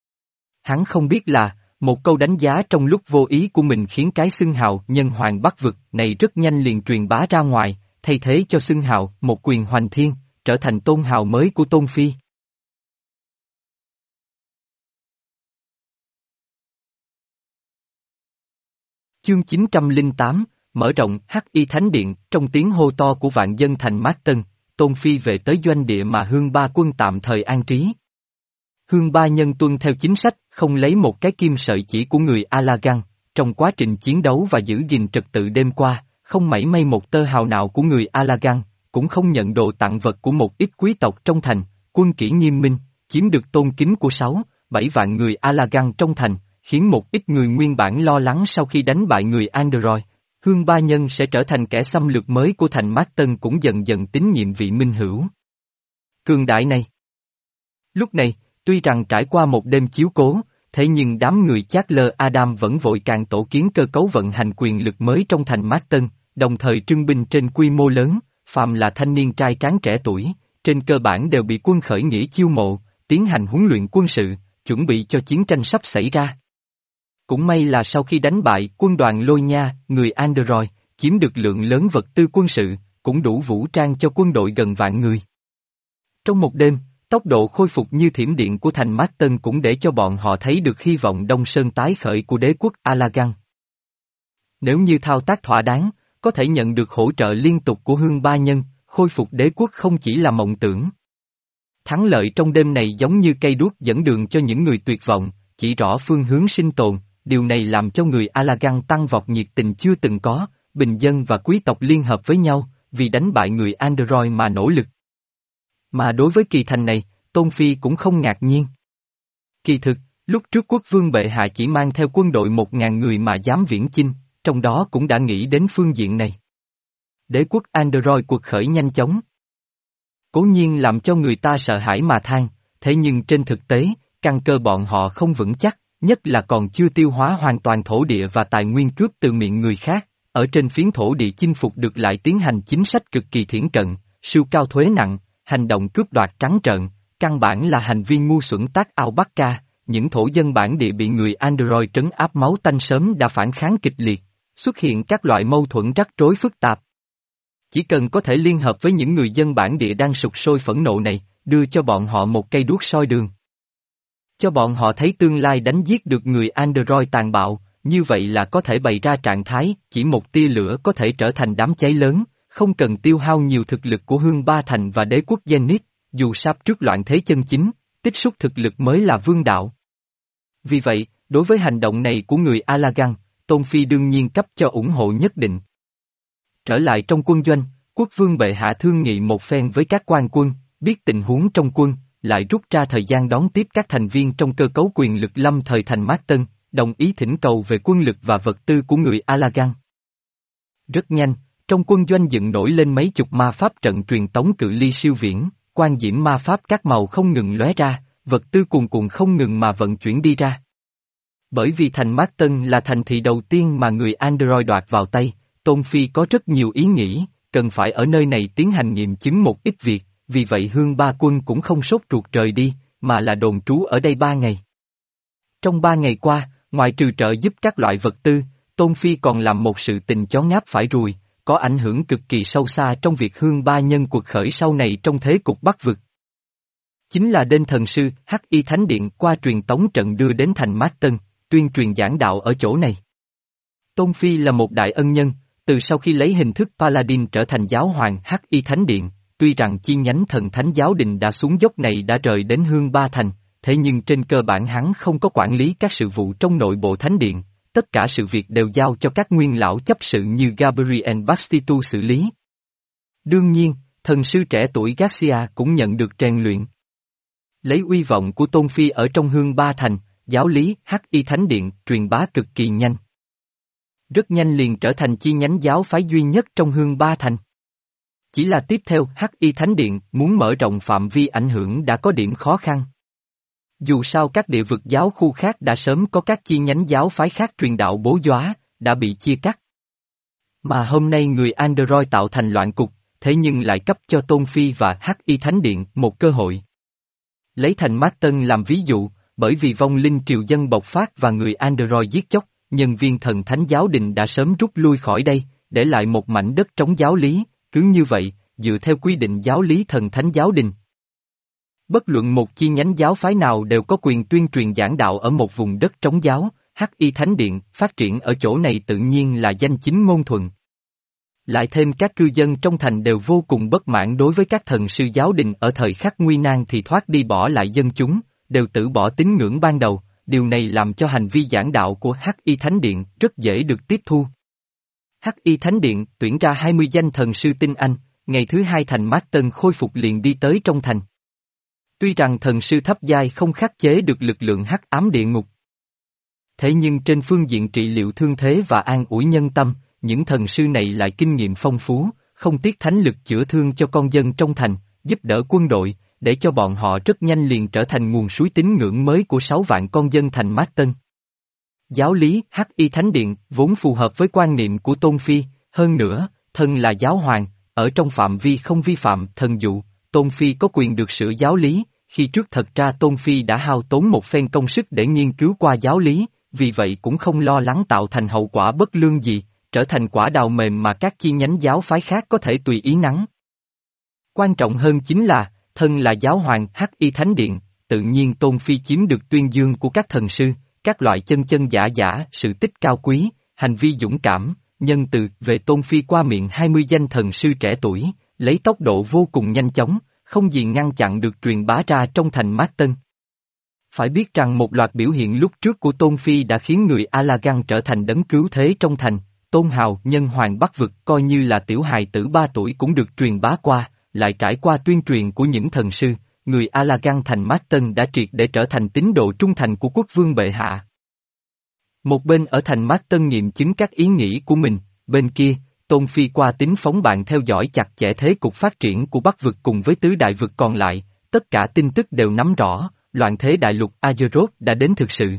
S1: Hắn không biết là, một câu đánh giá trong lúc vô ý của mình khiến cái xưng hào nhân hoàng bắc vực này rất nhanh liền truyền bá ra ngoài, thay thế cho xưng hào một quyền hoành thiên, trở thành tôn hào mới của Tôn Phi. Chương chín trăm lẻ tám, mở rộng Hắc Y Thánh Điện, trong tiếng hô to của vạn dân thành Mát Tân, Tôn Phi về tới doanh địa mà Hương Ba quân tạm thời an trí. Hương Ba nhân tuân theo chính sách, không lấy một cái kim sợi chỉ của người A-la-gan, trong quá trình chiến đấu và giữ gìn trật tự đêm qua, không mảy may một tơ hào nào của người A-la-gan, cũng không nhận đồ tặng vật của một ít quý tộc trong thành, quân kỷ nghiêm minh, chiếm được tôn kính của sáu, bảy vạn người A-la-gan trong thành, khiến một ít người nguyên bản lo lắng sau khi đánh bại người Android. Hương Ba Nhân sẽ trở thành kẻ xâm lược mới của thành Mát Tân cũng dần dần tín nhiệm vị minh hữu cường đại này. Lúc này, tuy rằng trải qua một đêm chiếu cố, thế nhưng đám người Chát-lơ Adam vẫn vội càng tổ kiến cơ cấu vận hành quyền lực mới trong thành Mát Tân, đồng thời trưng binh trên quy mô lớn, phàm là thanh niên trai tráng trẻ tuổi, trên cơ bản đều bị quân khởi nghĩa chiêu mộ, tiến hành huấn luyện quân sự, chuẩn bị cho chiến tranh sắp xảy ra. Cũng may là sau khi đánh bại quân đoàn Lôi Nha, người Android, chiếm được lượng lớn vật tư quân sự, cũng đủ vũ trang cho quân đội gần vạn người. Trong một đêm, tốc độ khôi phục như thiểm điện của thành Mát Tân cũng để cho bọn họ thấy được hy vọng Đông Sơn tái khởi của đế quốc A-la-gan. Nếu như thao tác thỏa đáng, có thể nhận được hỗ trợ liên tục của Hương Ba Nhân, khôi phục đế quốc không chỉ là mộng tưởng. Thắng lợi trong đêm này giống như cây đuốc dẫn đường cho những người tuyệt vọng, chỉ rõ phương hướng sinh tồn, điều này làm cho người A-la-gan tăng vọt nhiệt tình chưa từng có, bình dân và quý tộc liên hợp với nhau, vì đánh bại người Android mà nỗ lực. Mà đối với kỳ thành này, Tôn Phi cũng không ngạc nhiên. Kỳ thực, lúc trước quốc vương bệ hạ chỉ mang theo quân đội một ngàn người mà dám viễn chinh, trong đó cũng đã nghĩ đến phương diện này. Đế quốc Android cuộc khởi nhanh chóng. Cố nhiên làm cho người ta sợ hãi mà than, thế nhưng trên thực tế, căn cơ bọn họ không vững chắc, nhất là còn chưa tiêu hóa hoàn toàn thổ địa và tài nguyên cướp từ miệng người khác, ở trên phiến thổ địa chinh phục được lại tiến hành chính sách cực kỳ thiển cận, siêu cao thuế nặng, hành động cướp đoạt trắng trợn, căn bản là hành vi ngu xuẩn tác ao bắt ca, những thổ dân bản địa bị người Android trấn áp máu tanh sớm đã phản kháng kịch liệt, xuất hiện các loại mâu thuẫn rắc rối phức tạp. Chỉ cần có thể liên hợp với những người dân bản địa đang sục sôi phẫn nộ này, đưa cho bọn họ một cây đuốc soi đường. Cho bọn họ thấy tương lai đánh giết được người Android tàn bạo, như vậy là có thể bày ra trạng thái, chỉ một tia lửa có thể trở thành đám cháy lớn, không cần tiêu hao nhiều thực lực của Hương Ba Thành và đế quốc Zenith, dù sắp trước loạn thế chân chính, tích xúc thực lực mới là vương đạo. Vì vậy, đối với hành động này của người A-la-gan, Tôn Phi đương nhiên cấp cho ủng hộ nhất định. Trở lại trong quân doanh, quốc vương bệ hạ thương nghị một phen với các quan quân, biết tình huống trong quân, lại rút ra thời gian đón tiếp các thành viên trong cơ cấu quyền lực lâm thời thành Mát Tân, đồng ý thỉnh cầu về quân lực và vật tư của người A-la-gan. Rất nhanh, trong quân doanh dựng nổi lên mấy chục ma pháp trận truyền tống cự ly siêu viễn, quan diễm ma pháp các màu không ngừng lóe ra, vật tư cuồn cuộn không ngừng mà vận chuyển đi ra. Bởi vì thành Mát Tân là thành thị đầu tiên mà người Android đoạt vào tay, Tôn Phi có rất nhiều ý nghĩ, cần phải ở nơi này tiến hành nghiệm chứng một ít việc, vì vậy Hương Ba Quân cũng không sốt ruột rời đi, mà là đồn trú ở đây ba ngày. Trong ba ngày qua, ngoài trừ trợ giúp các loại vật tư, Tôn Phi còn làm một sự tình chó ngáp phải ruồi, có ảnh hưởng cực kỳ sâu xa trong việc Hương Ba Nhân cuộc khởi sau này trong thế cục Bắc vực. Chính là đền thần sư Hắc Y Thánh Điện qua truyền tống trận đưa đến thành Mát Tân, tuyên truyền giảng đạo ở chỗ này. Tôn Phi là một đại ân nhân, từ sau khi lấy hình thức Paladin trở thành giáo hoàng Hắc Y Thánh Điện, tuy rằng chi nhánh thần thánh giáo đình đã xuống dốc này đã rời đến Hương Ba Thành, thế nhưng trên cơ bản hắn không có quản lý các sự vụ trong nội bộ thánh điện, tất cả sự việc đều giao cho các nguyên lão chấp sự như Gabriel Bastitu xử lý. Đương nhiên, thần sư trẻ tuổi Garcia cũng nhận được rèn luyện. Lấy uy vọng của Tôn Phi ở trong Hương Ba Thành, giáo lý Hắc Y Thánh Điện truyền bá cực kỳ nhanh. Rất nhanh liền trở thành chi nhánh giáo phái duy nhất trong Hương Ba Thành. Chỉ là tiếp theo Hắc Y Thánh Điện muốn mở rộng phạm vi ảnh hưởng đã có điểm khó khăn. Dù sao các địa vực giáo khu khác đã sớm có các chi nhánh giáo phái khác truyền đạo bố dóa, đã bị chia cắt. Mà hôm nay người Android tạo thành loạn cục, thế nhưng lại cấp cho Tôn Phi và Hắc Y Thánh Điện một cơ hội. Lấy thành Mát Tân làm ví dụ, bởi vì vong linh triều dân bộc phát và người Android giết chóc, nhân viên thần thánh giáo đình đã sớm rút lui khỏi đây, để lại một mảnh đất trống giáo lý, cứ như vậy, dựa theo quy định giáo lý thần thánh giáo đình. Bất luận một chi nhánh giáo phái nào đều có quyền tuyên truyền giảng đạo ở một vùng đất trống giáo, Hắc Y Thánh Điện, phát triển ở chỗ này tự nhiên là danh chính ngôn thuận. Lại thêm các cư dân trong thành đều vô cùng bất mãn đối với các thần sư giáo đình ở thời khắc nguy nan thì thoát đi bỏ lại dân chúng, đều tự bỏ tín ngưỡng ban đầu, điều này làm cho hành vi giảng đạo của Hắc Y Thánh Điện rất dễ được tiếp thu. Hắc Y Thánh Điện tuyển ra hai mươi danh thần sư tinh anh, ngày thứ hai thành Mát Tân khôi phục liền đi tới trong thành. Tuy rằng thần sư thấp giai không khắc chế được lực lượng hắc ám địa ngục. Thế nhưng trên phương diện trị liệu thương thế và an ủi nhân tâm, những thần sư này lại kinh nghiệm phong phú, không tiếc thánh lực chữa thương cho con dân trong thành, giúp đỡ quân đội, để cho bọn họ rất nhanh liền trở thành nguồn suối tín ngưỡng mới của sáu vạn con dân thành Mát Tân. Giáo lý Hắc Y Thánh Điện vốn phù hợp với quan niệm của Tôn Phi, hơn nữa, thân là giáo hoàng, ở trong phạm vi không vi phạm thần dụ, Tôn Phi có quyền được sửa giáo lý, khi trước thật ra Tôn Phi đã hao tốn một phen công sức để nghiên cứu qua giáo lý, vì vậy cũng không lo lắng tạo thành hậu quả bất lương gì, trở thành quả đào mềm mà các chi nhánh giáo phái khác có thể tùy ý nắn. Quan trọng hơn chính là, thân là giáo hoàng Hắc Y Thánh Điện, tự nhiên Tôn Phi chiếm được tuyên dương của các thần sư, các loại chân chân giả giả, sự tích cao quý, hành vi dũng cảm, nhân từ về Tôn Phi qua miệng hai mươi danh thần sư trẻ tuổi, lấy tốc độ vô cùng nhanh chóng, không gì ngăn chặn được truyền bá ra trong thành Mát Tân. Phải biết rằng một loạt biểu hiện lúc trước của Tôn Phi đã khiến người A-la-găng trở thành đấng cứu thế trong thành, Tôn Hào nhân hoàng Bắc vực coi như là tiểu hài tử ba tuổi cũng được truyền bá qua, lại trải qua tuyên truyền của những thần sư, người A-la-găng thành Mát Tân đã triệt để trở thành tín đồ trung thành của quốc vương bệ hạ. Một bên ở thành Mát Tân nghiệm chứng các ý nghĩ của mình, bên kia, Tôn Phi qua tính phóng bạn theo dõi chặt chẽ thế cục phát triển của Bắc vực cùng với tứ đại vực còn lại, tất cả tin tức đều nắm rõ, loạn thế đại lục Azeroth đã đến thực sự.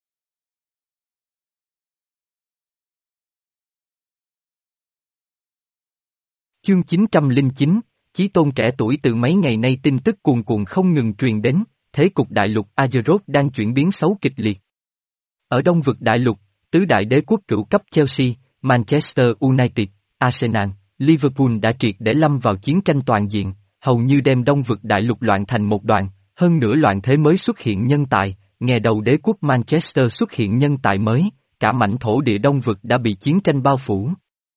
S1: Chương chín trăm lẻ chín, Chí Tôn trẻ tuổi từ mấy ngày nay tin tức cuồn cuộn không ngừng truyền đến, thế cục đại lục Azeroth đang chuyển biến xấu kịch liệt. Ở đông vực đại lục, tứ đại đế quốc cửu cấp Chelsea, Manchester United, Arsenal, Liverpool đã triệt để lâm vào chiến tranh toàn diện, hầu như đem đông vực đại lục loạn thành một đoạn, hơn nữa loạn thế mới xuất hiện nhân tài, nghe đầu đế quốc Manchester xuất hiện nhân tài mới, cả mảnh thổ địa đông vực đã bị chiến tranh bao phủ.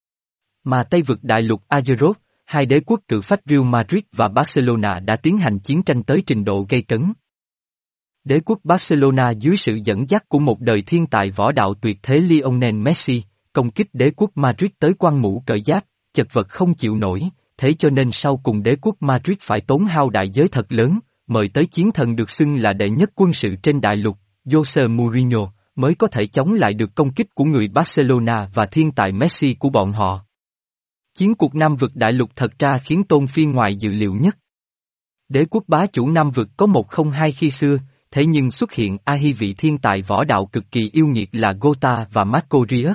S1: Mà Tây vực đại lục Azeroth, hai đế quốc cự phách Real Madrid và Barcelona đã tiến hành chiến tranh tới trình độ gây cấn. Đế quốc Barcelona dưới sự dẫn dắt của một đời thiên tài võ đạo tuyệt thế Lionel Messi, công kích đế quốc Madrid tới quăng mũ cởi giáp, chật vật không chịu nổi, thế cho nên sau cùng đế quốc Madrid phải tốn hao đại giới thật lớn, mời tới chiến thần được xưng là đệ nhất quân sự trên đại lục, Jose Mourinho, mới có thể chống lại được công kích của người Barcelona và thiên tài Messi của bọn họ. Chiến cuộc Nam vực đại lục thật ra khiến Tôn Phi ngoài dự liệu nhất. Đế quốc bá chủ Nam vực có một không hai khi xưa, thế nhưng xuất hiện a hi vị thiên tài võ đạo cực kỳ yêu nghiệt là Gotha và Marco Rius.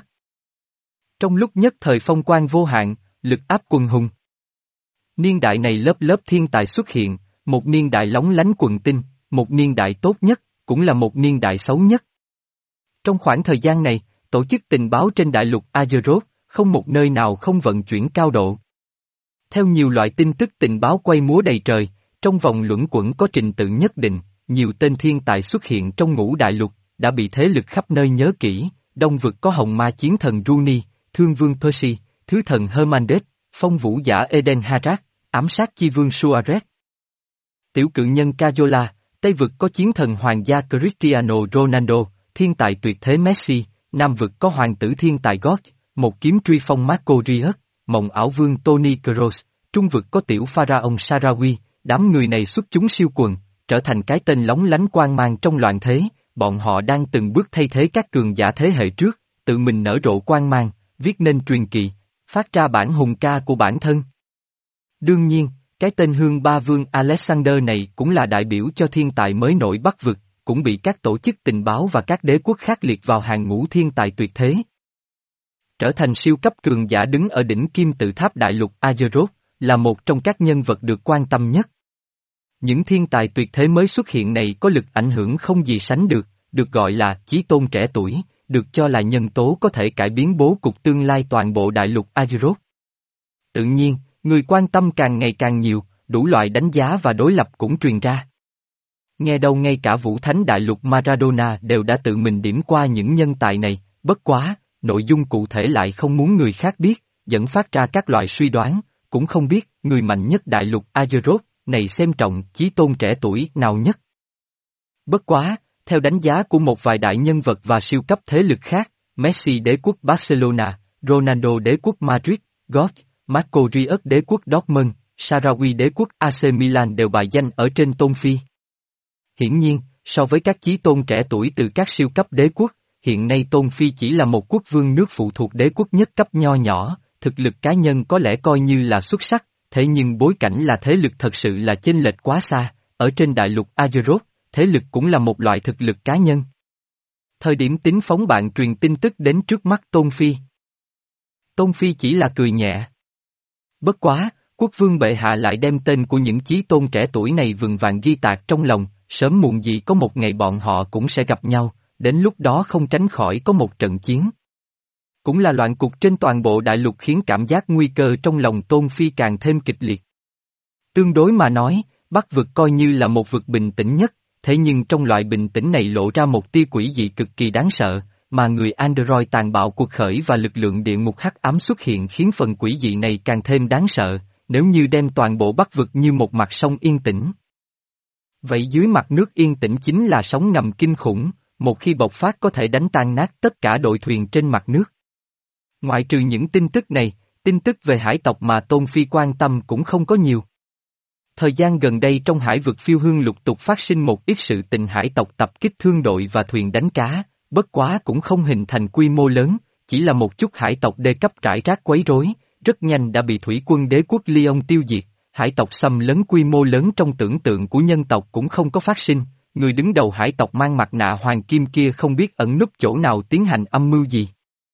S1: Trong lúc nhất thời phong quang vô hạn, lực áp quần hùng. Niên đại này lớp lớp thiên tài xuất hiện, một niên đại lóng lánh quần tinh, một niên đại tốt nhất, cũng là một niên đại xấu nhất. Trong khoảng thời gian này, tổ chức tình báo trên đại lục Azeroth, không một nơi nào không vận chuyển cao độ. Theo nhiều loại tin tức tình báo quay múa đầy trời, trong vòng luẩn quẩn có trình tự nhất định, nhiều tên thiên tài xuất hiện trong ngũ đại lục, đã bị thế lực khắp nơi nhớ kỹ, đông vực có hồng ma chiến thần Rooney, thương vương Percy, thứ thần Hermandes, phong vũ giả Eden Harak, ám sát chi vương Suarez. Tiểu cự nhân Cayola, Tây vực có chiến thần hoàng gia Cristiano Ronaldo, thiên tài tuyệt thế Messi, Nam vực có hoàng tử thiên tài God, một kiếm truy phong Marco Rius, mộng ảo vương Toni Kroos, Trung vực có tiểu pharaoh Sarawi, đám người này xuất chúng siêu quần, trở thành cái tên lóng lánh quang mang trong loạn thế, bọn họ đang từng bước thay thế các cường giả thế hệ trước, tự mình nở rộ quang mang, viết nên truyền kỳ, phát ra bản hùng ca của bản thân. Đương nhiên, cái tên Hương Ba Vương Alexander này cũng là đại biểu cho thiên tài mới nổi Bắc vực, cũng bị các tổ chức tình báo và các đế quốc khác liệt vào hàng ngũ thiên tài tuyệt thế. Trở thành siêu cấp cường giả đứng ở đỉnh kim tự tháp đại lục Azeroth, là một trong các nhân vật được quan tâm nhất. Những thiên tài tuyệt thế mới xuất hiện này có lực ảnh hưởng không gì sánh được, được gọi là chí tôn trẻ tuổi, được cho là nhân tố có thể cải biến bố cục tương lai toàn bộ đại lục Azeroth. Tự nhiên, người quan tâm càng ngày càng nhiều, đủ loại đánh giá và đối lập cũng truyền ra. Nghe đâu ngay cả Vũ Thánh Đại Lục Maradona đều đã tự mình điểm qua những nhân tài này, bất quá, nội dung cụ thể lại không muốn người khác biết, dẫn phát ra các loại suy đoán, cũng không biết người mạnh nhất Đại Lục Azeroth này xem trọng chí tôn trẻ tuổi nào nhất. Bất quá, theo đánh giá của một vài đại nhân vật và siêu cấp thế lực khác, Messi đế quốc Barcelona, Ronaldo đế quốc Madrid, Goth, Marco Reus đế quốc Dortmund, Sarawi đế quốc a xê Milan đều bài danh ở trên Tôn Phi. Hiển nhiên, so với các chí tôn trẻ tuổi từ các siêu cấp đế quốc, hiện nay Tôn Phi chỉ là một quốc vương nước phụ thuộc đế quốc nhất cấp nho nhỏ, thực lực cá nhân có lẽ coi như là xuất sắc, thế nhưng bối cảnh là thế lực thật sự là chênh lệch quá xa, ở trên đại lục Azeroth, thế lực cũng là một loại thực lực cá nhân. Thời điểm tính phóng bạn truyền tin tức đến trước mắt Tôn Phi. Tôn Phi chỉ là cười nhẹ. Bất quá, quốc vương bệ hạ lại đem tên của những chí tôn trẻ tuổi này vừng vàng ghi tạc trong lòng, sớm muộn gì có một ngày bọn họ cũng sẽ gặp nhau, đến lúc đó không tránh khỏi có một trận chiến. Cũng là loạn cục trên toàn bộ đại lục khiến cảm giác nguy cơ trong lòng Tôn Phi càng thêm kịch liệt. Tương đối mà nói, Bắc vực coi như là một vực bình tĩnh nhất, thế nhưng trong loại bình tĩnh này lộ ra một tia quỷ dị cực kỳ đáng sợ, mà người Android tàn bạo cuộc khởi và lực lượng địa ngục hắc ám xuất hiện khiến phần quỷ dị này càng thêm đáng sợ, nếu như đem toàn bộ Bắc vực như một mặt sông yên tĩnh. Vậy dưới mặt nước yên tĩnh chính là sóng ngầm kinh khủng, một khi bộc phát có thể đánh tan nát tất cả đội thuyền trên mặt nước. Ngoại trừ những tin tức này, tin tức về hải tộc mà Tôn Phi quan tâm cũng không có nhiều. Thời gian gần đây trong hải vực phiêu hương lục tục phát sinh một ít sự tình hải tộc tập kích thương đội và thuyền đánh cá, bất quá cũng không hình thành quy mô lớn, chỉ là một chút hải tộc đề cấp rải rác quấy rối, rất nhanh đã bị thủy quân đế quốc Lyon tiêu diệt, hải tộc xâm lấn quy mô lớn trong tưởng tượng của nhân tộc cũng không có phát sinh, người đứng đầu hải tộc mang mặt nạ hoàng kim kia không biết ẩn núp chỗ nào tiến hành âm mưu gì.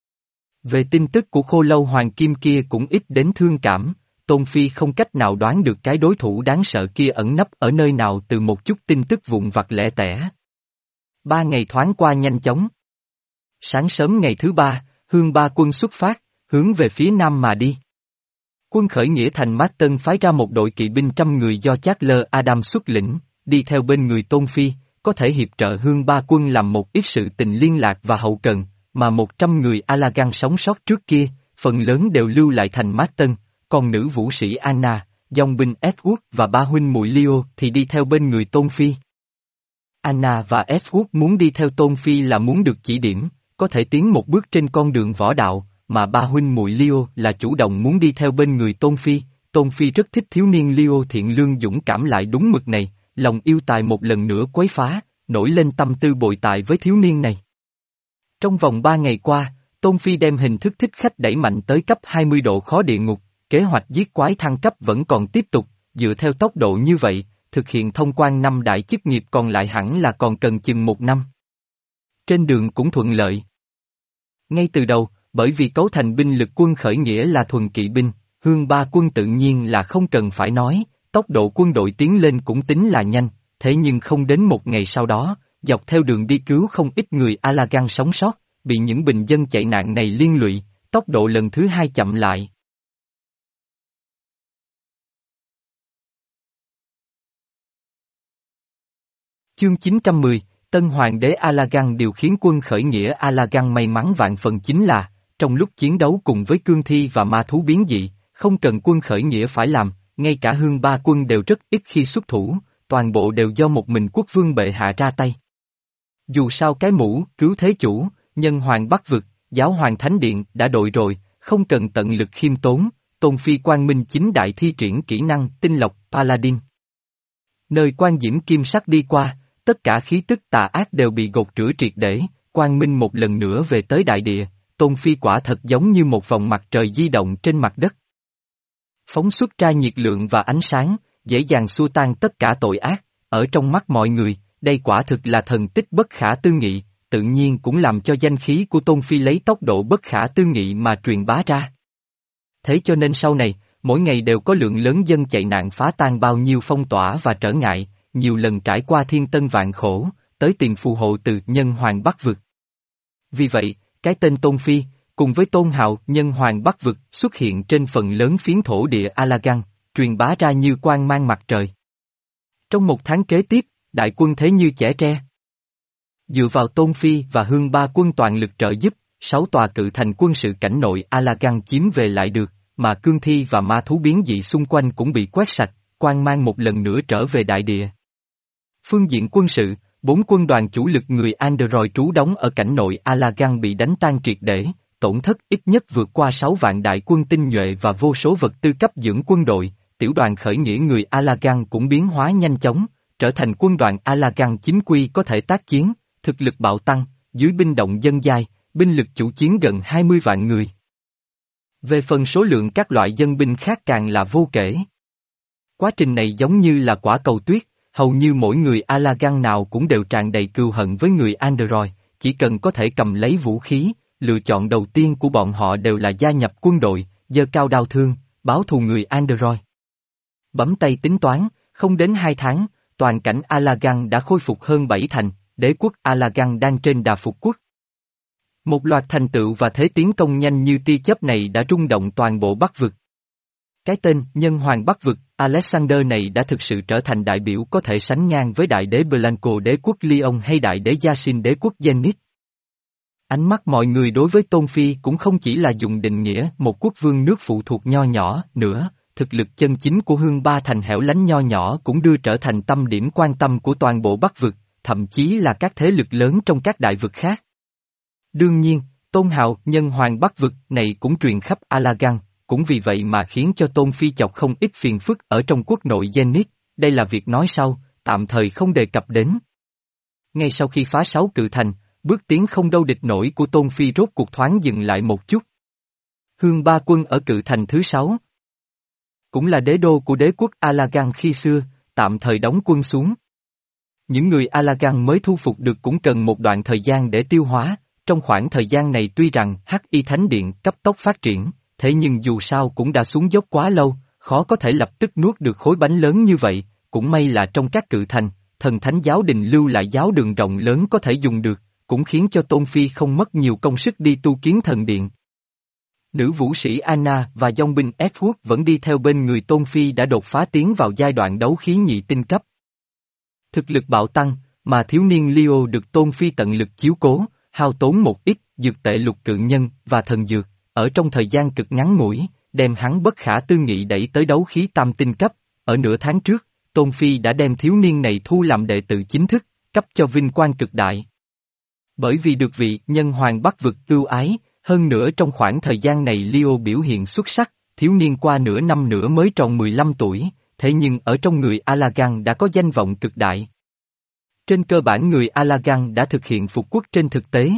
S1: Về tin tức của khô lâu hoàng kim kia cũng ít đến thương cảm, Tôn Phi không cách nào đoán được cái đối thủ đáng sợ kia ẩn nấp ở nơi nào từ một chút tin tức vụn vặt lẻ tẻ. Ba ngày thoáng qua nhanh chóng. Sáng sớm ngày thứ ba, Hương Ba quân xuất phát, hướng về phía nam mà đi. Quân khởi nghĩa thành Mát Tân phái ra một đội kỵ binh trăm người do Charles Adam xuất lĩnh, đi theo bên người Tôn Phi, có thể hiệp trợ Hương Ba quân làm một ít sự tình liên lạc và hậu cần, mà một trăm người Alagan sống sót trước kia, phần lớn đều lưu lại thành Mát Tân, còn nữ vũ sĩ Anna, dòng binh Edward và ba huynh muội Leo thì đi theo bên người Tôn Phi. Anna và Edward muốn đi theo Tôn Phi là muốn được chỉ điểm, có thể tiến một bước trên con đường võ đạo, mà ba huynh muội Leo là chủ động muốn đi theo bên người Tôn Phi. Tôn Phi rất thích thiếu niên Leo thiện lương dũng cảm lại đúng mực này, lòng yêu tài một lần nữa quấy phá, nổi lên tâm tư bội tài với thiếu niên này. Trong vòng ba ngày qua, Tôn Phi đem hình thức thích khách đẩy mạnh tới cấp hai mươi độ khó địa ngục, kế hoạch giết quái thăng cấp vẫn còn tiếp tục, dựa theo tốc độ như vậy, thực hiện thông quan năm đại chức nghiệp còn lại hẳn là còn cần chừng một năm. Trên đường cũng thuận lợi. Ngay từ đầu, bởi vì cấu thành binh lực quân khởi nghĩa là thuần kỵ binh, Hương Ba quân tự nhiên là không cần phải nói, tốc độ quân đội tiến lên cũng tính là nhanh, thế nhưng không đến một ngày sau đó, dọc theo đường đi cứu không ít người Alagan sống sót, bị những bình dân chạy nạn này liên lụy, tốc độ lần thứ hai chậm lại. Chương chín trăm mười, Tân Hoàng đế Alagan điều khiến quân khởi nghĩa Alagan may mắn vạn phần chính là, trong lúc chiến đấu cùng với cương thi và ma thú biến dị, không cần quân khởi nghĩa phải làm, ngay cả Hương Ba quân đều rất ít khi xuất thủ, toàn bộ đều do một mình quốc vương bệ hạ ra tay. Dù sao cái mũ, cứu thế chủ, nhân hoàng Bắc vực, giáo hoàng thánh điện đã đội rồi, không cần tận lực khiêm tốn, Tôn Phi quang minh chính đại thi triển kỹ năng tinh lọc Paladin. Nơi quan diễm kim sắc đi qua, tất cả khí tức tà ác đều bị gột rửa triệt để, quang minh một lần nữa về tới đại địa, Tôn Phi quả thật giống như một vòng mặt trời di động trên mặt đất. Phóng xuất ra nhiệt lượng và ánh sáng, dễ dàng xua tan tất cả tội ác, ở trong mắt mọi người, đây quả thực là thần tích bất khả tư nghị, tự nhiên cũng làm cho danh khí của Tôn Phi lấy tốc độ bất khả tư nghị mà truyền bá ra. Thế cho nên sau này, mỗi ngày đều có lượng lớn dân chạy nạn phá tan bao nhiêu phong tỏa và trở ngại, nhiều lần trải qua thiên tân vạn khổ, tới tìm phù hộ từ nhân hoàng Bắc vực. Vì vậy, cái tên Tôn Phi, cùng với tôn hào nhân hoàng Bắc vực xuất hiện trên phần lớn phiến thổ địa Alagan, truyền bá ra như quang mang mặt trời. Trong một tháng kế tiếp, đại quân thế như chẻ tre. Dựa vào Tôn Phi và Hương Ba quân toàn lực trợ giúp, sáu tòa cự thành quân sự cảnh nội Alagan chiếm về lại được, mà cương thi và ma thú biến dị xung quanh cũng bị quét sạch, quang mang một lần nữa trở về đại địa. Phương diện quân sự, bốn quân đoàn chủ lực người Android trú đóng ở cảnh nội Alagan bị đánh tan triệt để, tổn thất ít nhất vượt qua sáu vạn đại quân tinh nhuệ và vô số vật tư cấp dưỡng quân đội. Tiểu đoàn khởi nghĩa người Alagan cũng biến hóa nhanh chóng, trở thành quân đoàn Alagan chính quy có thể tác chiến, thực lực bạo tăng, dưới binh động dân giai, binh lực chủ chiến gần hai mươi vạn người. Về phần số lượng các loại dân binh khác càng là vô kể. Quá trình này giống như là quả cầu tuyết, hầu như mỗi người Alagan nào cũng đều tràn đầy cừu hận với người Android, chỉ cần có thể cầm lấy vũ khí, lựa chọn đầu tiên của bọn họ đều là gia nhập quân đội, giơ cao đao thương, báo thù người Android. Bấm tay tính toán, không đến hai tháng, toàn cảnh Alagan đã khôi phục hơn bảy thành, đế quốc Alagan đang trên đà phục quốc. Một loạt thành tựu và thế tiến công nhanh như tia chớp này đã rung động toàn bộ Bắc vực. Cái tên Nhân Hoàng Bắc vực, Alexander này đã thực sự trở thành đại biểu có thể sánh ngang với đại đế Blanco đế quốc Lyon hay đại đế Yasin đế quốc Zenith. Ánh mắt mọi người đối với Tôn Phi cũng không chỉ là dùng định nghĩa một quốc vương nước phụ thuộc nho nhỏ nữa, thực lực chân chính của Hương Ba thành hẻo lánh nho nhỏ cũng đưa trở thành tâm điểm quan tâm của toàn bộ Bắc vực, thậm chí là các thế lực lớn trong các đại vực khác. Đương nhiên, tôn hào Nhân Hoàng Bắc vực này cũng truyền khắp Alagan, cũng vì vậy mà khiến cho Tôn Phi chọc không ít phiền phức ở trong quốc nội Zenith, đây là việc nói sau, tạm thời không đề cập đến. Ngay sau khi phá sáu cự thành, bước tiến không đâu địch nổi của Tôn Phi rốt cuộc thoáng dừng lại một chút. Hương Ba quân ở cự thành thứ sáu, cũng là đế đô của đế quốc Alagan khi xưa, tạm thời đóng quân xuống. Những người Alagan mới thu phục được cũng cần một đoạn thời gian để tiêu hóa, trong khoảng thời gian này tuy rằng Hắc Y Thánh Điện cấp tốc phát triển, thế nhưng dù sao cũng đã xuống dốc quá lâu, khó có thể lập tức nuốt được khối bánh lớn như vậy, cũng may là trong các cự thành, thần thánh giáo đình lưu lại giáo đường rộng lớn có thể dùng được, cũng khiến cho Tôn Phi không mất nhiều công sức đi tu kiến thần điện. Nữ vũ sĩ Anna và dòng binh Edward vẫn đi theo bên người Tôn Phi đã đột phá tiến vào giai đoạn đấu khí nhị tinh cấp. Thực lực bạo tăng, mà thiếu niên Leo được Tôn Phi tận lực chiếu cố, hao tốn một ít dược tệ lục cự nhân và thần dược, ở trong thời gian cực ngắn ngủi, đem hắn bất khả tư nghị đẩy tới đấu khí tam tinh cấp. Ở nửa tháng trước, Tôn Phi đã đem thiếu niên này thu làm đệ tử chính thức, cấp cho vinh quang cực đại. Bởi vì được vị Nhân Hoàng Bắc vực ưu ái, hơn nữa trong khoảng thời gian này Leo biểu hiện xuất sắc, thiếu niên qua nửa năm nữa mới tròn mười lăm tuổi, thế nhưng ở trong người Alagan đã có danh vọng cực đại. Trên cơ bản người Alagan đã thực hiện phục quốc trên thực tế.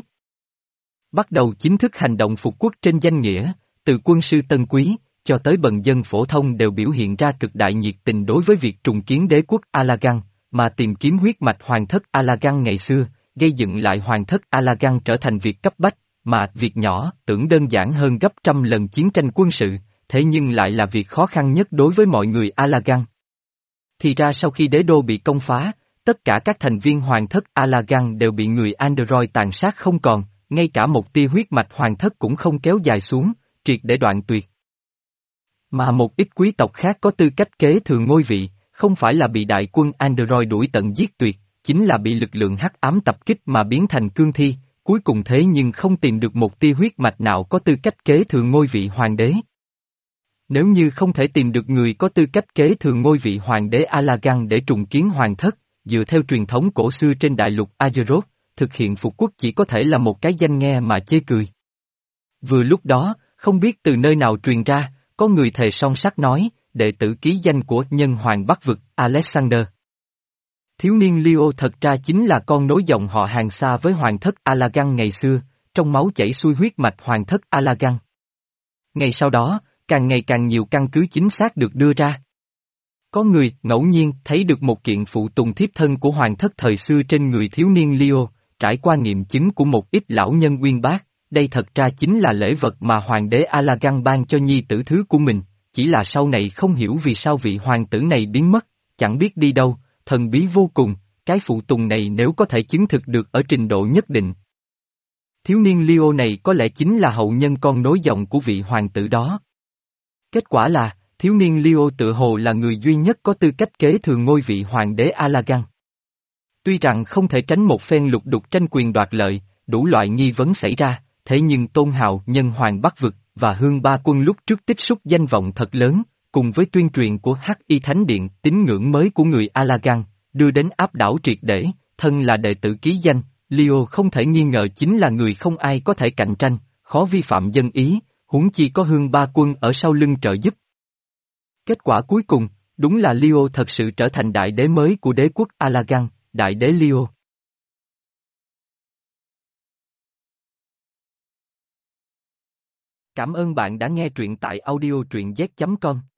S1: Bắt đầu chính thức hành động phục quốc trên danh nghĩa, từ quân sư tân quý, cho tới bần dân phổ thông đều biểu hiện ra cực đại nhiệt tình đối với việc trùng kiến đế quốc Alagan, mà tìm kiếm huyết mạch hoàng thất Alagan ngày xưa, gây dựng lại hoàng thất Alagan trở thành việc cấp bách, mà việc nhỏ tưởng đơn giản hơn gấp trăm lần chiến tranh quân sự, thế nhưng lại là việc khó khăn nhất đối với mọi người Alagan. Thì ra sau khi đế đô bị công phá, tất cả các thành viên hoàng thất Alagan đều bị người Android tàn sát không còn, ngay cả một tia huyết mạch hoàng thất cũng không kéo dài xuống, triệt để đoạn tuyệt. Mà một ít quý tộc khác có tư cách kế thừa ngôi vị, không phải là bị đại quân Android đuổi tận giết tuyệt, chính là bị lực lượng hắc ám tập kích mà biến thành cương thi, cuối cùng thế nhưng không tìm được một tia huyết mạch nào có tư cách kế thừa ngôi vị hoàng đế. Nếu như không thể tìm được người có tư cách kế thừa ngôi vị hoàng đế Alagan để trùng kiến hoàng thất, dựa theo truyền thống cổ xưa trên đại lục Azeroth, thực hiện phục quốc chỉ có thể là một cái danh nghe mà chê cười. Vừa lúc đó, không biết từ nơi nào truyền ra, có người thề son sắt nói, đệ tử ký danh của Nhân Hoàng Bắc vực, Alexander. Thiếu niên Leo thật ra chính là con nối dòng họ hàng xa với hoàng thất Alagan ngày xưa, trong máu chảy xuôi huyết mạch hoàng thất Alagan. Ngày sau đó, càng ngày càng nhiều căn cứ chính xác được đưa ra. Có người ngẫu nhiên thấy được một kiện phụ tùng thiếp thân của hoàng thất thời xưa trên người thiếu niên Leo, trải qua nghiệm chứng của một ít lão nhân uyên bác, đây thật ra chính là lễ vật mà hoàng đế Alagan ban cho nhi tử thứ của mình, chỉ là sau này không hiểu vì sao vị hoàng tử này biến mất, chẳng biết đi đâu, thần bí vô cùng, cái phụ tùng này nếu có thể chứng thực được ở trình độ nhất định. Thiếu niên Leo này có lẽ chính là hậu nhân con nối dòng của vị hoàng tử đó. Kết quả là, thiếu niên Leo tự hồ là người duy nhất có tư cách kế thừa ngôi vị hoàng đế Alagan. Tuy rằng không thể tránh một phen lục đục tranh quyền đoạt lợi, đủ loại nghi vấn xảy ra, thế nhưng Tôn Hào, Nhân Hoàng Bắc Vực và Hương Ba Quân lúc trước tích xúc danh vọng thật lớn, cùng với tuyên truyền của Hắc Y Thánh Điện, tín ngưỡng mới của người Alagan, đưa đến áp đảo triệt để, thân là đệ tử ký danh, Leo không thể nghi ngờ chính là người không ai có thể cạnh tranh, khó vi phạm dân ý, huống chi có Hương Ba Quân ở sau lưng trợ giúp. Kết quả cuối cùng, đúng là Leo thật sự trở thành đại đế mới của đế quốc Alagan, đại đế Leo. Cảm ơn bạn đã nghe truyện tại audio truyện z chấm com.